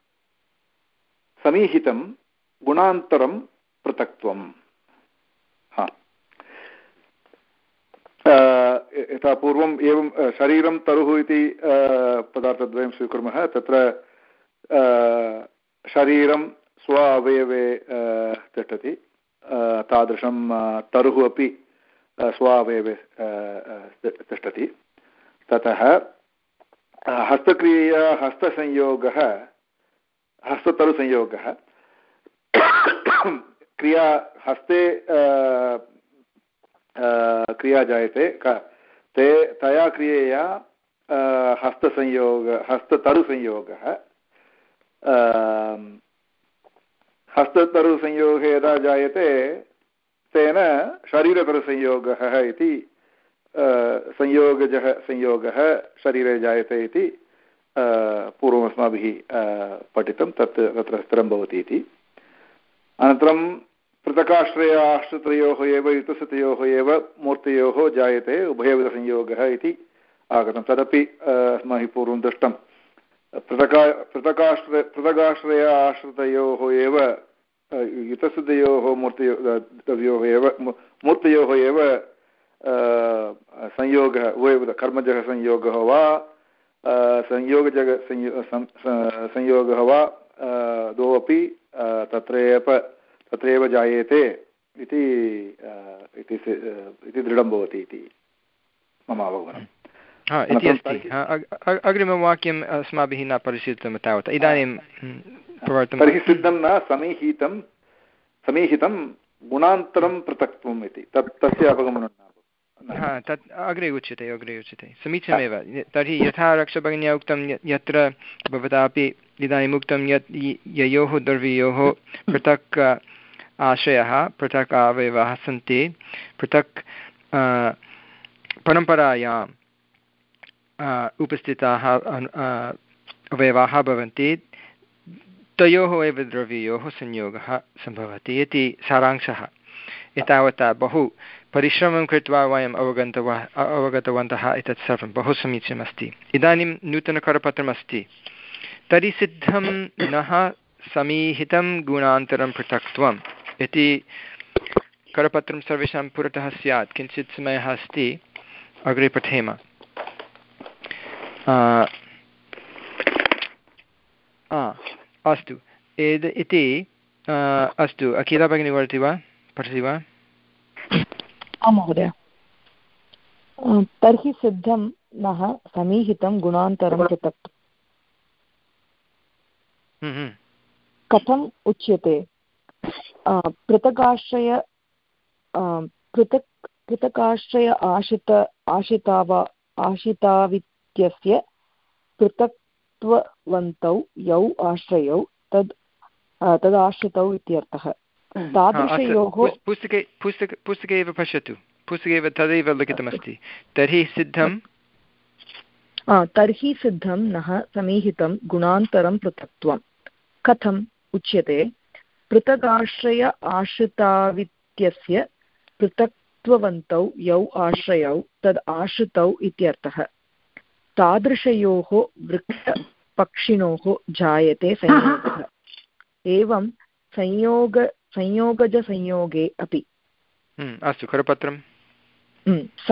समीहितं गुणान्तरं पृथक्त्वम्। हा, यथा पूर्वम् एवं शरीरं तरुः इति पदार्थद्वयं स्वीकुर्मः। तत्र शरीरं स्व अवयवे तिष्ठति, तादृशं तरुः अपि स्व अवयवे तिष्ठति। ततः हस्तक्रियया हस्तसंयोगः, हस्ततरुसंयोगः, क्रिया हस्ते क्रिया जायते, ते तया क्रियया हस्तसंयोग हस्ततरुसंयोगः, हस्ततरुसंयोगे यदा जायते तेन शरीरतरुसंयोगः इति संयोगजः संयोगः शरीरे जायते इति पूर्वम् अस्माभिः पठितं। तत् तत्र स्थिरं भवति इति। अनन्तरं पृथकाश्रय आश्रितयोः एव युतसितयोः एव मूर्तयोः जायते उभयविधसंयोगः इति आगतं। तदपि अस्माभिः पूर्वं दृष्टं। पृथका पृथकाश्रय पृथकाश्रय आश्रितयोः एव युतसितयोः मूर्तयोः एव मूर्तयोः एव संयोगः, उभयविध कर्मजः संयोगः वा संयोगजग संयोगः वा द्वौ अपि तत्रैव तत्रैव जायेते इति इति दृढं भवति इति मम अवगमनम्। इति अस्ति। अग्रिमवाक्यम् अस्माभिः न परिशीलितं तावत्। इदानीं तर्हि सिद्धं न समीहितं समीहितं गुणान्तरं पृथक्त्वम् इति तत् तस्य अवगमनं न। हा, तत् अग्रे उच्यते अग्रे उच्यते समीचीनमेव। तर्हि यथा रक्षभगिन्या उक्तं यत्र भवतापि इदानीम् उक्तं यत् ययोः द्रव्ययोः पृथक् आशयः पृथक् अवयवाः सन्ति, पृथक् परम्परायाम् उपस्थिताः अवयवाः भवन्ति, तयोः एव द्रव्ययोः संयोगः सम्भवति इति सारांशः। एतावता बहु परिश्रमं कृत्वा वयम् अवगन्तवा अवगतवन्तः। एतत् सर्वं बहु समीचीनमस्ति। इदानीं नूतनकरपत्रमस्ति। तर्हि सिद्धं नः समीहितं गुणान्तरं पृथक्त्वम् इति करपत्रं सर्वेषां पुरतः स्यात्। किञ्चित् समयः अस्ति, अग्रे पठेम। अस्तु एद् इति अस्तु, अखिला भगिनी वदति वा, पठति वा? आं महोदय। तर्हि सिद्धं नः समीहितं गुणान्तरं पृथक् कथम् उच्यते? पृथगाश्रय पृथक् पृथकाश्रय आश्रित आश्रिताव आश्रितावित्यस्य पृथक्त्ववन्तौ यौ आश्रयौ तद् तदाश्रितौ इत्यर्थः। तादृशयोः पुस्तके पुस्तके पुस्तके एव पश्यतु, पुस्तके एव तदेव लिखितमस्ति। तर्हि सिद्धं तर्हि सिद्धं नः समीहितं गुणान्तरं पृथक्त्वं कथम् उच्यते? पृथगाश्रय आश्रितावित्यस्य पृथक्त्ववन्तौ यौ आश्रयौ तद् आश्रितौ इत्यर्थः। तादृशयोः वृक्षपक्षिणोः जायते संयोगः। एवं संयोग संयोगजसंयोगे अपि। अस्तु, करपत्रं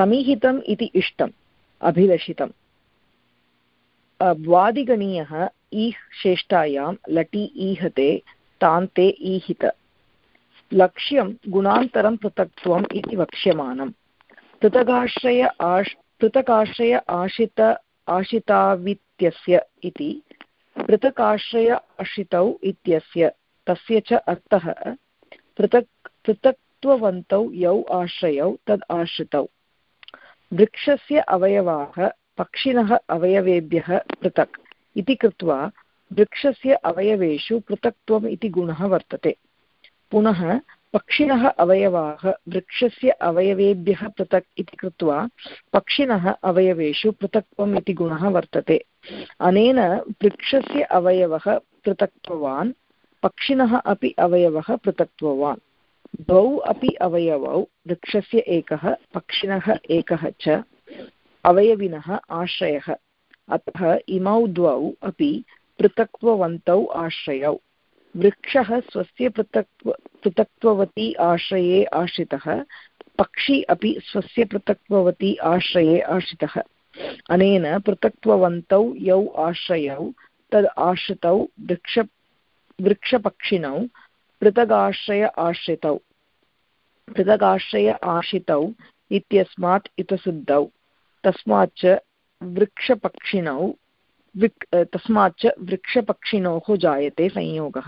समीहितम् इति इष्टम् अभिलषितम्। वादिगणीयः ईह् शेष्टायां लटि ईहते तान्ते ईहित लक्ष्यं गुणान्तरं पृथक्त्वम् इति वक्ष्यमाणम् पृथगाश्रय आश् पृथकाश्रय आश्रित आश्रितावित्यस्य इति पृथकाश्रय आश्रितौ इत्यस्य तस्य च अर्थः पृथक् पृथक्त्ववन्तौ यौ आश्रयौ तद् आश्रितौ वृक्षस्य अवयवाः पक्षिणः अवयवेभ्यः पृथक् इति कृत्वा वृक्षस्य अवयवेषु पृथक्त्वम् इति गुणः वर्तते पुनः पक्षिणः अवयवाः वृक्षस्य अवयवेभ्यः पृथक् इति कृत्वा पक्षिणः अवयवेषु पृथक्त्वम् इति गुणः वर्तते अनेन वृक्षस्य अवयवः पृथक्त्ववान् पक्षिणः अपि अवयवः पृथक्त्ववान् द्वौ अपि अवयवौ वृक्षस्य एकः पक्षिणः एकः च अवयविनः आश्रयः अतः इमौ द्वौ अपि पृथक्त्ववन्तौ आश्रयौ वृक्षः स्वस्य पृथक्त्व पृथक्त्ववती आश्रये आश्रितः पक्षी अपि स्वस्य पृथक्त्ववती आश्रये आश्रितः अनेन पृथक्त्ववन्तौ यौ आश्रयौ तद् आश्रितौ वृक्ष वृक्षपक्षिणौ पृथगाश्रय आश्रितौ पृथगाश्रय आश्रितौ इत्यस्मात् इतसिद्धौ तस्माच्च वृक्षपक्षिणौ विक् तस्माच्च वृक्षपक्षिणोः जायते संयोगः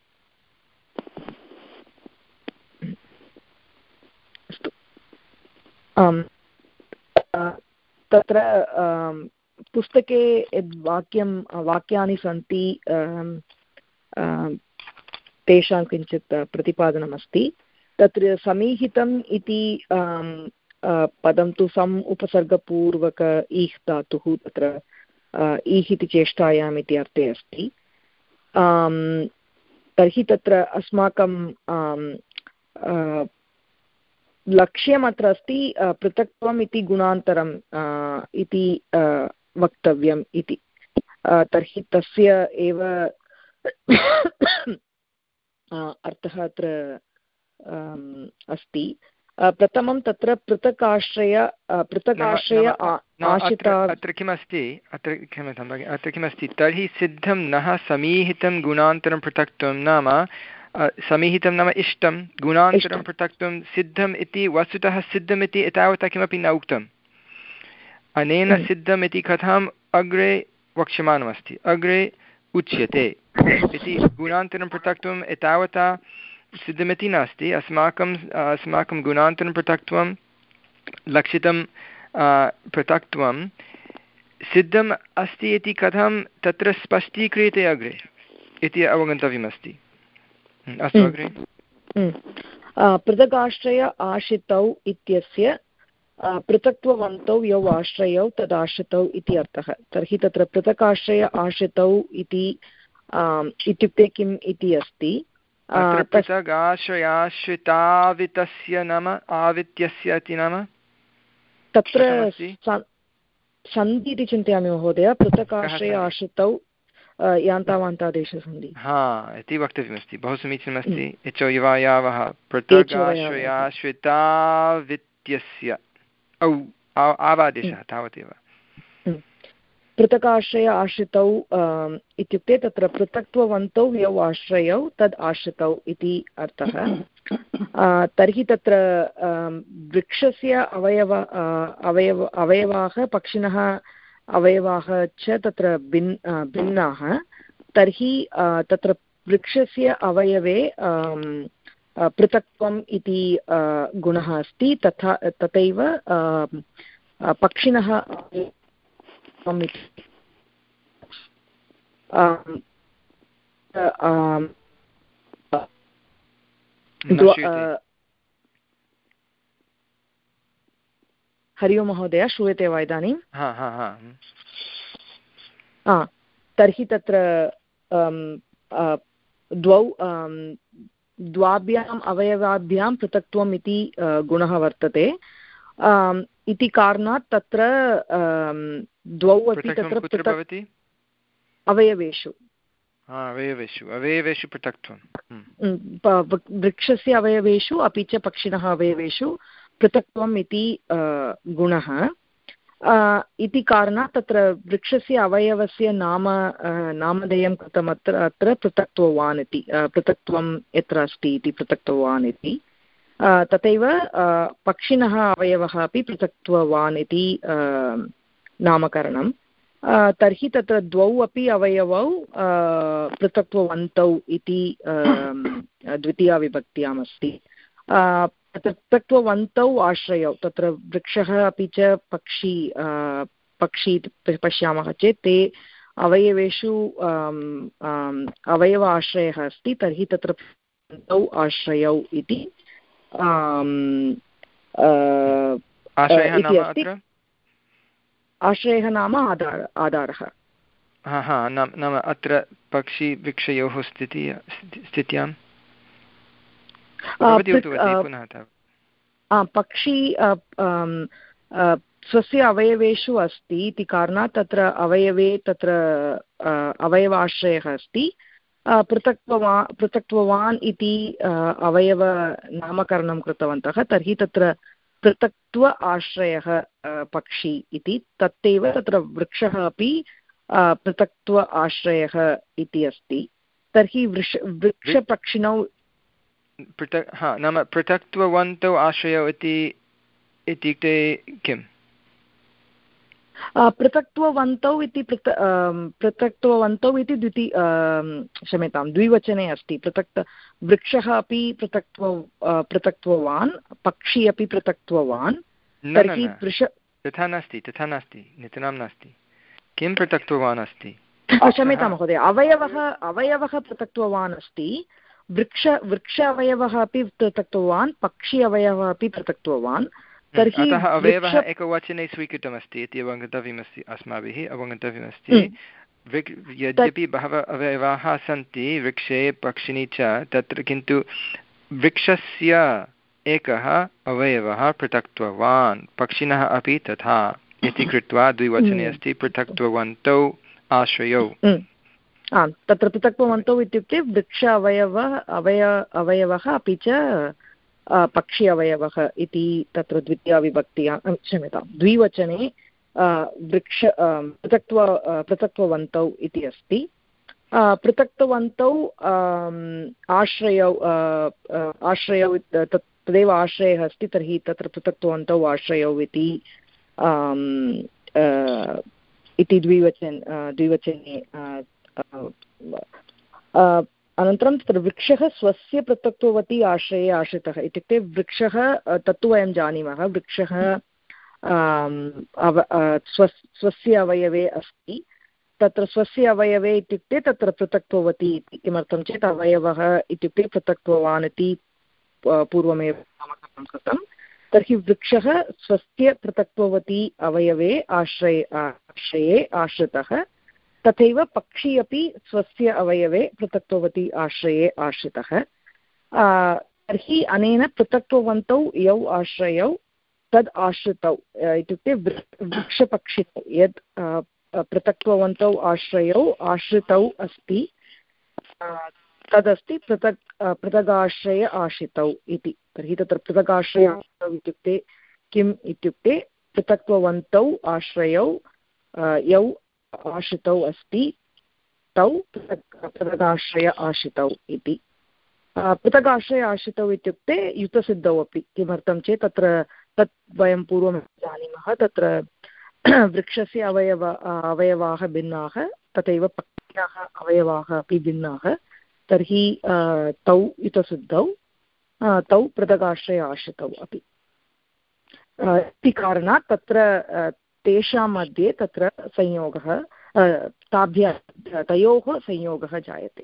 अस्तु आम् तत्र पुस्तके यद् वाक्यं वाक्यानि सन्ति तेषां किञ्चित् प्रतिपादनमस्ति तत्र समीहितम् इति पदं तु सम् उपसर्गपूर्वक ईह् धातुः तत्र ईह् इति चेष्टायाम् इति अर्थे अस्ति तर्हि तत्र अस्माकं लक्ष्यम् अत्र अस्ति पृथक्त्वम् इति गुणान्तरम् इति वक्तव्यम् इति तर्हि तस्य एव अर्थः अत्र अस्ति प्रथमं तत्र पृथकाश्रय पृथकाश्रय अत्र किमस्ति अत्र क्षम्यतां भगिनि अत्र किमस्ति तर्हि सिद्धं नः समीहितं गुणान्तरं पृथक्त्वं नाम समीहितं नाम इष्टं गुणान्तरं पृथक्त्वं सिद्धम् इति वस्तुतः सिद्धम् इति एतावता किमपि न उक्तम् अनेन सिद्धम् इति कथाम् अग्रे वक्ष्यमाणमस्ति अग्रे उच्यते इति गुणान्तरं पृथक्त्वम् एतावता सिद्धमिति नास्ति अस्माकम् अस्माकं गुणान्तरं पृथक्त्वं लक्षितं पृथक्त्वं सिद्धम् अस्ति इति कथं तत्र स्पष्टीक्रियते अग्रे इति अवगन्तव्यमस्ति अस्तु अग्रे पृथगाश्रय आश्रितौ इत्यस्य पृथक्त्ववन्तौ यौ आश्रयौ तदाश्रितौ इति अर्थः तर्हि तत्र पृथकाश्रय आश्रितौ इति इत्युक्ते किम् इति अस्ति पृथगाश्रयाश्रितावितस्य नाम आवित्यस्य इति नाम तत्र सन्धि इति चिन्तयामि महोदय पृथकाश्रय आश्रितौ यान्तावान्तादेशसन्धि हा इति वक्तव्यमस्ति बहु समीचीनमस्ति यचो युवायावः पृथगाश्रयाश्रितावित्यस्य औ आवादेशः तावदेव पृथकाश्रय आश्रितौ इत्युक्ते तत्र पृथक्त्ववन्तौ यौ आश्रयौ तद् आश्रितौ इति अर्थः तर्हि तत्र वृक्षस्य अवयव अवयव अवयवाः पक्षिणः अवयवाः च तत्र भिन् भिन्नाः तर्हि तत्र वृक्षस्य अवयवे पृथक्त्वम् इति गुणः अस्ति तथा तथैव पक्षिणः हरि ओम् महोदय श्रूयते वा इदानीं तर्हि तत्र द्वौ द्वाभ्याम् अवयवाभ्यां पृथक्त्वम् इति गुणः वर्तते इति कारणात् तत्र द्वौ अपि तत्र पृथक् अवयवेषु अवयवेषु अवयवेषु पृथक्त्वं वृक्षस्य अवयवेषु अपि च पक्षिणः अवयवेषु पृथक्त्वम् इति गुणः इति कारणात् तत्र वृक्षस्य अवयवस्य नाम नामधेयं कृतम् अत्र अत्र पृथक्त्ववान् इति पृथक्त्वं यत्र अस्ति इति पृथक्त्ववान् इति तथैव पक्षिणः अवयवः अपि पृथक्त्ववान् इति नामकरणं तर्हि तत्र द्वौ अपि अवयवौ पृथक्त्ववन्तौ इति द्वितीया विभक्त्याम् अस्ति। तत्र पृथक्त्ववन्तौ आश्रयौ तत्र वृक्षः अपि च पक्षी पक्षी पश्यामः चेत् ते अवयवेषु अवयव आश्रयः अस्ति तर्हि तत्र वन्तौ आश्रयौ इति आश्रयः नाम आधार आधारः। हा हा नाम अत्र पक्षी वृक्षयोः स्थितिः स्थित्यां पक्षी स्वस्य अवयवेषु अस्ति इति कारणात् तत्र अवयवे तत्र अवयवाश्रयः अस्ति। पृथक्त्ववा पृथक्त्ववान् इति अवयव नामकरणं कृतवन्तः तर्हि तत्र पृथक्त्व आश्रयः पक्षी इति तत्तेव तत्र वृक्षः अपि पृथक्त्व आश्रयः इति अस्ति। तर्हि वृक्ष वृक्षपक्षिणौ पृथक् हा नाम पृथक्त्ववन्तौ आश्रयौ इति इत्युक्ते किम्? पृथक्त्ववन्तौ इति पृथ पृथक्त्ववन्तौ इति द्वितीय क्षम्यतां द्विवचने अस्ति। पृथक् वृक्षः अपि पृथक्त्व पृथक्त्ववान् पक्षी अपि पृथक्त्ववान्। तर्हि वृष तथा नास्ति तथा नास्ति नितरां नास्ति। किं पृथक्त्ववान् अस्ति? क्षम्यतां महोदय अवयवः अवयवः पृथक्त्ववान् अस्ति। वृक्ष वृक्ष अवयवः अपि पृथक्त्ववान् पक्षी अवयवः अपि पृथक्त्ववान्। तर्हि अतः अवयवः एकवचने स्वीकृतमस्ति इति अवगन्तव्यमस्ति अस्माभिः अवगन्तव्यमस्ति। यद्यपि बहवः अवयवाः सन्ति वृक्षे पक्षिणी च तत्र किन्तु वृक्षस्य एकः अवयवः पृथक्त्ववान् पक्षिणः अपि तथा इति कृत्वा द्विवचने अस्ति पृथक्त्ववन्तौ आश्रयौ। आम् तत्र पृथक्त्ववन्तौ इत्युक्ते वृक्ष अवयवः अवय अवयवः अपि च पक्षी अवयवः इति तत्र द्वितीया विभक्त्या क्षम्यतां द्विवचने वृक्ष पृथक्त्व पृथक्त्ववन्तौ इति अस्ति। पृथक्त्ववन्तौ आश्रयौ आश्रयौ तदेव आश्रयः अस्ति तर्हि तत्र पृथक्त्ववन्तौ आश्रयौ इति इति द्विवचन द्विवचने अनन्तरं तत्र वृक्षः स्वस्य पृथक्त्ववती आश्रये आश्रितः इत्युक्ते वृक्षः तत्तु वयं जानीमः वृक्षः अव स्व स्वस्य अवयवे अस्ति। तत्र स्वस्य अवयवे इत्युक्ते तत्र पृथक्त्ववती इति किमर्थं चेत् अवयवः इत्युक्ते पृथक्त्ववान् इति पूर्वमेव नामकरणं कृतं। तर्हि वृक्षः स्वस्य पृथक्त्ववती अवयवे आश्रये आश्रये आश्रितः तथैव पक्षी अपि स्वस्य अवयवे पृथक्त्ववती आश्रये आश्रितः। तर्हि अनेन पृथक्त्ववन्तौ यौ आश्रयौ तद् आश्रितौ इत्युक्ते वृक्षपक्षिणौ यद् पृथक्त्ववन्तौ आश्रयौ आश्रितौ अस्ति तदस्ति पृथक् पृथगाश्रय आश्रितौ इति। तर्हि तत्र पृथगाश्रय आश्रितौ इत्युक्ते किम् इत्युक्ते पृथक्त्ववन्तौ आश्रयौ यौ आश्रितौ अस्ति तौ पृथक् पृथगाश्रय आश्रितौ इति। पृथगाश्रय आश्रितौ इत्युक्ते युतसिद्धौ अपि किमर्थं चेत् तत्र तत् वयं पूर्वं जानीमः तत्र वृक्षस्य अवयव अवयवाः भिन्नाः तथैव पक्षिणः अवयवाः अपि भिन्नाः तर्हि तौ युतसिद्धौ तौ पृथगाश्रय आश्रितौ अपि इति कारणात् तत्र तेषां मध्ये तत्र संयोगः ताभ्यः तयोः संयोगः जायते।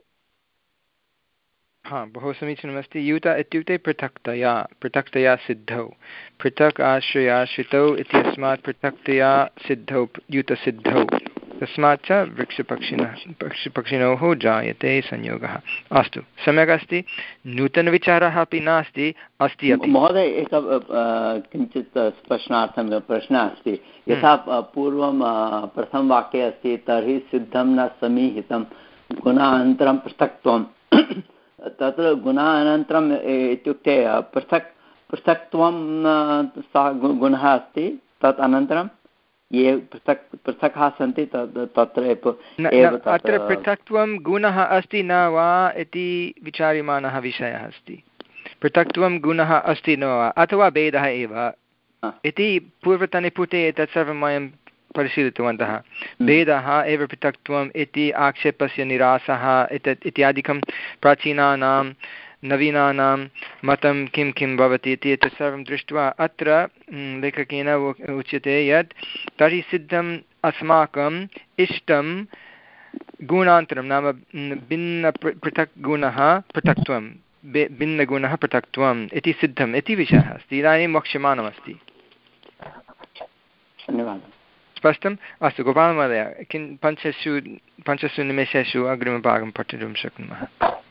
हा बहु समीचीनमस्ति। युत इत्युक्ते पृथक्तया पृथक्तया सिद्धौ पृथक् आश्रयाश्रितौ इत्यस्मात् पृथक्तया सिद्धौ युतसिद्धौ तस्मात् च वृक्षपक्षिणः पक्षिपक्षिणोः जायते संयोगः। अस्तु सम्यक् अस्ति। नूतनविचारः अपि नास्ति अस्ति अपि। महोदय एकः किञ्चित् प्रश्नार्थं प्रश्नः अस्ति। यथा पूर्वं प्रथमवाक्ये अस्ति तर्हि सिद्धं न समीहितं गुणानन्तरं पृथक्त्वं तत्र गुणानन्तरम् इत्युक्ते पृथक् पृथक्त्वं सः गुणः अस्ति तत् अनन्तरं ये पृथक् पृथक् सन्ति तत् तत्र अत्र पृथक्त्वं गुणः अस्ति न वा इति विचार्यमाणः विषयः अस्ति। पृथक्त्वं गुणः अस्ति न वा अथवा भेदः एव इति पूर्वतने पुटे एतत् सर्वं वयं परिशीलितवन्तः। भेदः एव पृथक्त्वम् इति आक्षेपस्य निरासः एतत् इत्यादिकं प्राचीनानां नवीनानां मतं किं किं भवति इति एतत् सर्वं दृष्ट्वा अत्र लेखकेन उच्यते यत् तर्हि सिद्धम् अस्माकम् इष्टं गुणान्तरं नाम भिन्न पृथक् गुणः पृथक्त्वं भिन्नगुणः पृथक्त्वम् इति सिद्धम् इति विषयः अस्ति इदानीं वक्ष्यमाणमस्ति। धन्यवादः। स्पष्टम्? अस्तु गोपालमहोदय, किं पञ्चसु पञ्चसु निमेषेषु अग्रिमभागं पठितुं शक्नुमः।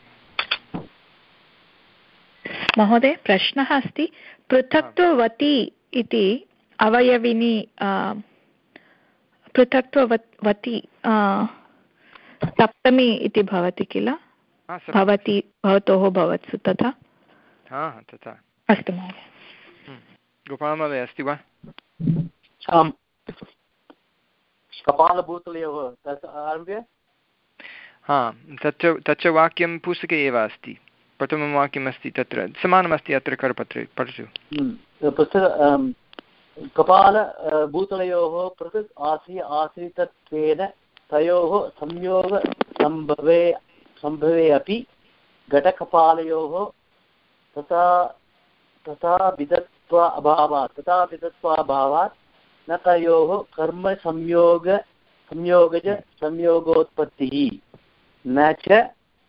महोदय, प्रश्नः अस्ति, पृथक्त्ववती इति अवयविनी पृथक्त्ववती सप्तमी इति भवति किल? भवति, भवतोः, भवत्सु, तथा? हा तथा। अस्तु महोदय। गोपालमहोदय अस्ति वा? आम्। कपालभूतलयोः तत् आरभ्य। हा तच्च तच्च वाक्यं पुस्तके एव अस्ति। प्रथमं वाक्यमस्ति तत्र समानमस्ति अत्र करपत्रे, पठतु। पुस्तक कपालभूतलयोः पृथक् आश्रि आश्रितत्वेन तयोः संयोगसम्भवे सम्भवे अपि घटकपालयोः तथा तथा विधत्व अभावात् तथा विधत्वाभावात् न तयोः कर्मसंयोग संयोगज संयोगोत्पत्तिः न च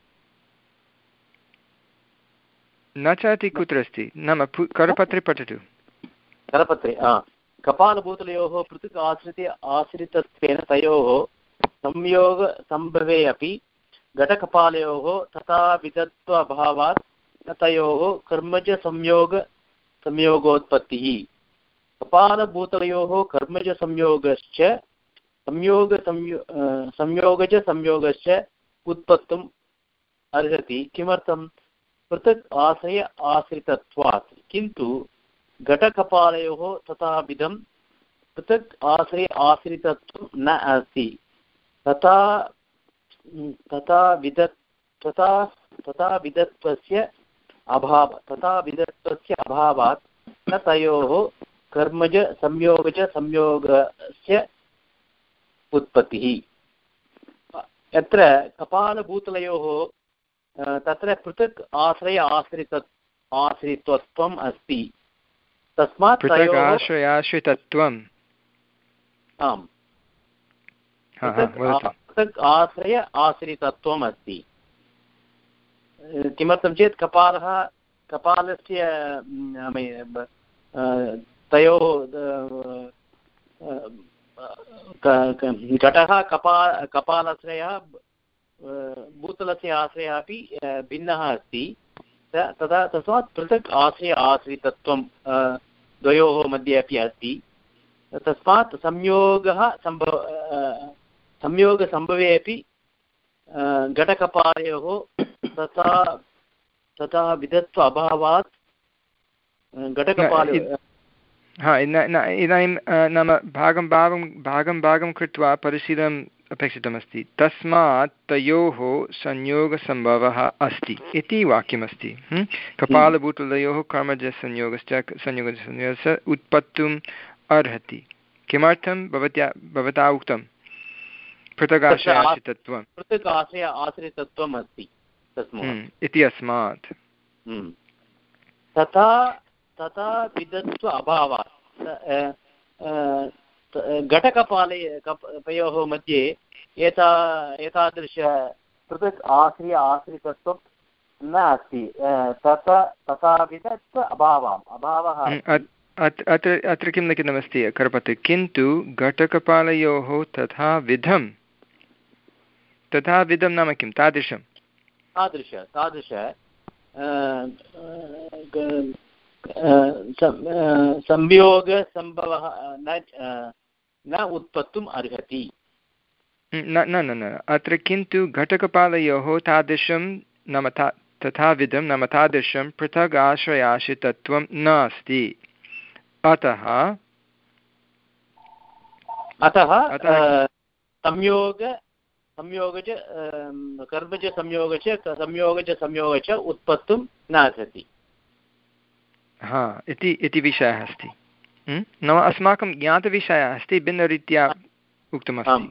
न च इति कुत्र अस्ति? नाम करपत्रे पठतु। करपत्रे कपालभूतलयोः पृथक् आश्रिते आश्रितत्वेन तयोः संयोगसम्भवे अपि घटकपालयोः तथा विधत्वाभावात् न तयोः कर्मज संयोग संयोगोत्पत्तिः। कपालभूतलयोः कर्मज संयोगश्च संयोग संयोगज संयोगश्च उत्पत्तुम् अर्हति। किमर्थं? पृथक् आश्रय आश्रितत्वात्। किन्तु घटकपालयोः तथा विधं पृथक् आश्रय आश्रितत्वं न अस्ति। तथा तथा विध तथा तथा विधत्वस्य अभाव तथा विधत्वस्य अभावात् न तयोः कर्मज संयोगज संयोगस्य उत्पत्तिः। यत्र कपालभूतलयोः तत्र पृथक् आश्रय आश्रित आश्रितत्वम् अस्ति। तस्मात् पृथक् आश्रयाश्रितत्वम् आम् पृथक् आश्रय आश्रितत्वम् अस्ति। किमर्थं चेत् कपालः कपालस्य तयोः घटः कपा कपालाश्रयः भूतलस्य आश्रयः अपि भिन्नः अस्ति। तदा तस्मात् पृथक् आश्रय आश्रितत्वं द्वयोः मध्ये अपि अस्ति। तस्मात् संयोगः सम्भव संयोगसम्भवे अपि घटकपालयोः तथा तथा विधत्व अभावात् घटकपालयोः हा इदानीं नाम भागं भागं भागं भागं कृत्वा परिशीलनम् अपेक्षितमस्ति। तस्मात् तयोः संयोगसम्भवः अस्ति इति वाक्यमस्ति। कपालभूतलयोः कर्मजसंयोगश्च संयोगसंयोगस्य उत्पत्तुम् अर्हति। किमर्थं? भवत्या भवता उक्तं पृथक् आश्रयाश्रितत्वं पृथक् आश्रय आश्रितत्वम् अस्ति इति अस्मात्। तथा तथा विधत्व अभावात् घटकपालय कपयोः मध्ये एता एतादृश पृथक् आश्रय आश्रितत्वं न अस्ति। तथा तथा विधत्व अभावम् अभावः अत्र अत्र किं लिखितमस्ति करपत्रे? किन्तु घटकपालयोः तथा विधं तथा विधं नाम किं? तादृशं तादृश तादृश संयोगसम्भवः न उत्पत्तुम् अर्हति। न न न अत्र किन्तु घटकपालयोः तादृशं नाम तथा विधं नाम तादृशं पृथक् आश्रयाश्रितत्वं नास्ति। अतः अतः संयोग संयोगज कर्मज संयोगच संयोगज संयोगच उत्पत्तुं नार्हति। हा इति इति विषयः अस्ति। नाम अस्माकं ज्ञातविषयः अस्ति, भिन्नरीत्या उक्तमस्ति।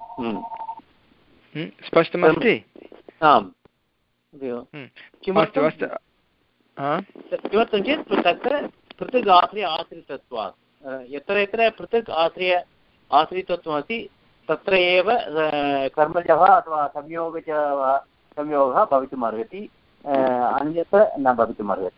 स्पष्टमस्ति? आम्। अस्तु अस्तु। किमर्थं चेत् तत्र पृथक् आश्रय आश्रितत्वात्, यत्र यत्र पृथक् आश्रय आश्रितत्वमस्ति तत्र एव कर्मजः अथवा संयोगज संयोगः भवितुम् अर्हति, अन्यत्र न भवितुम् अर्हति।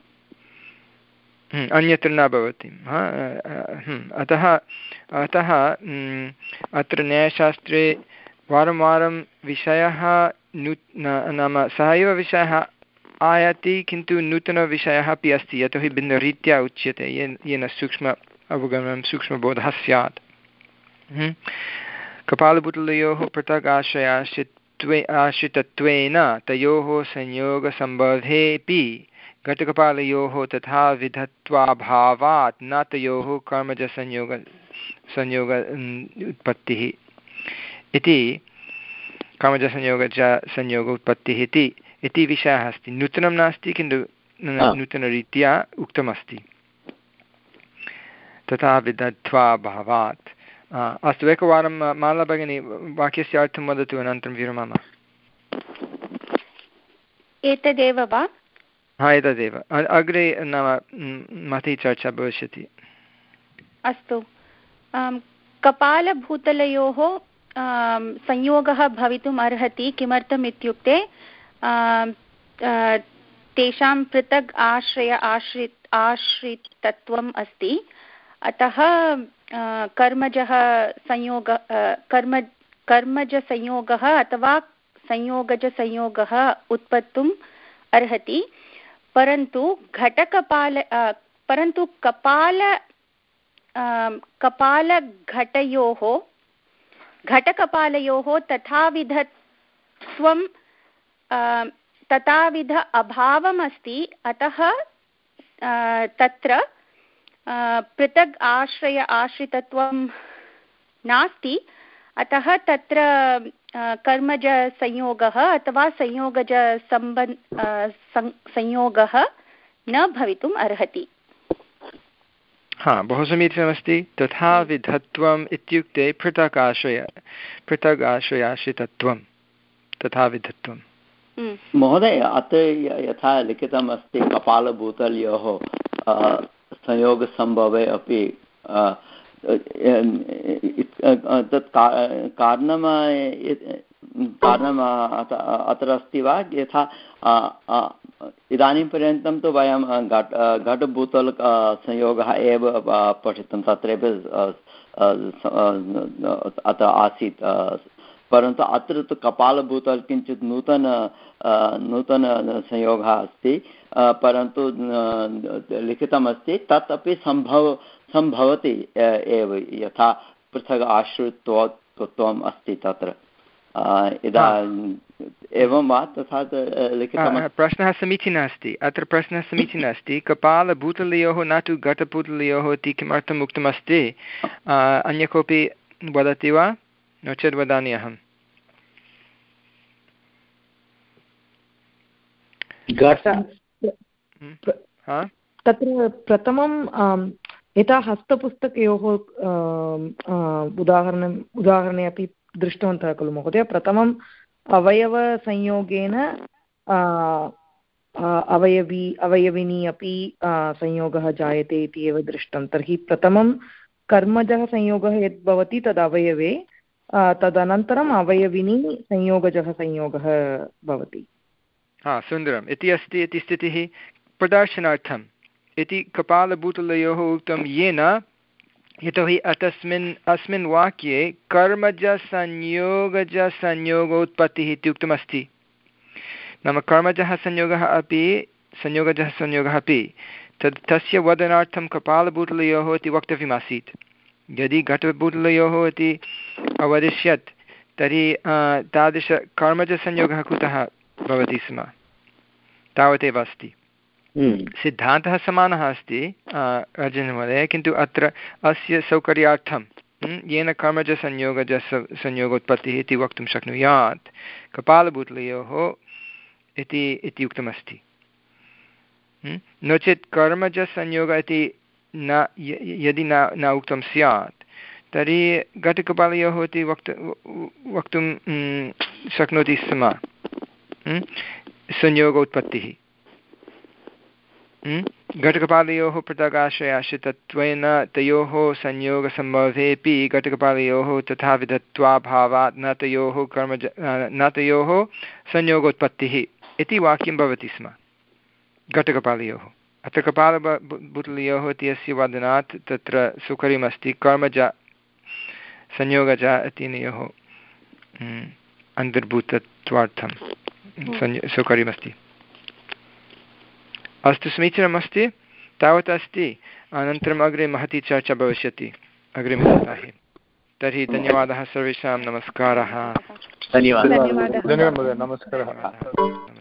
अन्यत्र न भवति। अतः अतः अत्र न्यायशास्त्रे वारं वारं विषयः नू नाम सः एव विषयः आयाति, किन्तु नूतनविषयः अपि अस्ति, यतोहि भिन्नरीत्या उच्यते, येन येन सूक्ष्म अवगमनं सूक्ष्मबोधः स्यात्। कपालपुटलयोः पृथक् आश्रयाश्रित्वे आश्रितत्वेन तयोः संयोगसम्बधेऽपि घटकपालयोः तथा विधत्वाभावात् न तयोः कर्मजसंयोग संयोग उत्पत्तिः इति कर्मजसंयोगज संयोग उत्पत्तिः इति इति विषयः अस्ति। नूतनं नास्ति, किन्तु नूतनरीत्या उक्तमस्ति, तथा विधत्वाभावात्। अस्तु, एकवारं माला भगिनी वाक्यस्य अर्थं वदतु, अनन्तरं विरमामः। एतदेव वा? हा, एतदेव। अग्रे नाम महती चर्चा भविष्यति। अस्तु। कपालभूतलयोः संयोगः भवितुम् अर्हति। किमर्थम् इत्युक्ते तेषां पृथक् आश्रय आश्रित आश्रितत्वम् अस्ति। अतः कर्मजः संयोग कर्म कर्मजसंयोगः अथवा संयोगजसंयोगः उत्पत्तुम् अर्हति। परन्तु घटकपाल परन्तु कपाल कपालघटयोः घटकपालयोः तथाविधत्वं तथाविध अभावम् अस्ति। अतः तत्र पृथक् आश्रय आश्रितत्वं नास्ति। अतः तत्र कर्मजसंयोगः अथवा संयोगजसम्बन्ध संयोगः न भवितुम् अर्हति। हा, बहु समीचीनमस्ति। तथा विधत्वम् इत्युक्ते पृथक् आश्रय पृथक् आश्रयाश्रितत्वं तथा विधत्वं। महोदय, अत्र यथा लिखितम् अस्ति कपालभूतलयोः संयोगसम्भवे अपि तत् कारणं कारणम् अत्र अस्ति वा? यथा इदानीं पर्यन्तं तु वयं घट घटभूतल संयोगः एव पठितं, तत्रैव अत्र आसीत्। परन्तु अत्र तु कपालभूतल किञ्चित् नूतन नूतनसंयोगः अस्ति, परन्तु लिखितमस्ति तत् अपि सम्भव सम्भवति एव, यथा पृथक् आश्रितत्वम् अस्ति तत्र। यदा एवं वा तथा लिखितं। प्रश्नः समीचीनः अस्ति। अत्र प्रश्नः समीचीनः अस्ति। कपालभूतलयोः न तु घटभूतलयोः इति किमर्थम् उक्तमस्ति? अन्य कोऽपि वदति वा? नो चेत् वदामि अहं। तत्र प्रथमं यथा हस्तपुस्तकयोः उदाहरणम् उदाहरणे अपि दृष्टवन्तः खलु महोदय। प्रथमम् अवयवसंयोगेन अवयवी अवयविनी अपि संयोगः जायते इति एव दृष्टं। तर्हि प्रथमं कर्मजः संयोगः यद् भवति तद् अवयवे, तदनन्तरम् अवयविनी संयोगजः संयोगः भवति। हा, सुन्दरम्। इति अस्ति इति स्थितिः प्रदर्शनार्थम् इति कपालभूतलयोः उक्तं, येन यतोहि तस्मिन् अस्मिन् वाक्ये कर्मजसंयोगजसंयोगोत्पत्तिः इति उक्तमस्ति। नाम कर्मजः संयोगः अपि संयोगजः संयोगः अपि तद् तस्य वदनार्थं कपालभूतलयोः इति वक्तव्यमासीत्। यदि घटभूतलयोः इति अवदिष्यत् तर्हि तादृशकर्मजसंयोगः कुतः भवति स्म? तावदेव अस्ति। सिद्धान्तः समानः अस्ति अर्जुनमहोदय, किन्तु अत्र अस्य सौकर्यार्थं येन कर्मजसंयोगज संयोगोत्पत्तिः इति वक्तुं शक्नुयात् कपालभूतलयोः इति इति उक्तमस्ति। नो चेत् कर्मजसंयोगः इति न यदि न न उक्तं स्यात् तर्हि घटकपालयोः इति वक्त वक्तुं शक्नोति स्म संयोगोत्पत्तिः। घटकपालयोः पृथगाश्रयाश्रितत्वेन तयोः संयोगसम्भवेऽपि घटकपालयोः तथाविधत्वाभावात् न तयोः कर्मज न तयोः संयोगोत्पत्तिः इति वाक्यं भवति स्म घटकपालयोः। अत्र कपालभूतलयोः इत्यस्य वादनात् तत्र सुकरीमस्ति कर्मज संयोगज इत्यनयोः अन्तर्भूतत्वार्थं सुकरीमस्ति। अस्तु, समीचीनमस्ति, तावत् अस्ति। अनन्तरम् अग्रे महती चर्चा भविष्यति अग्रिमसप्ताहे। तर्हि धन्यवादः सर्वेषां, नमस्कारः। धन्यवादः। धन्यवादः, नमस्कारः।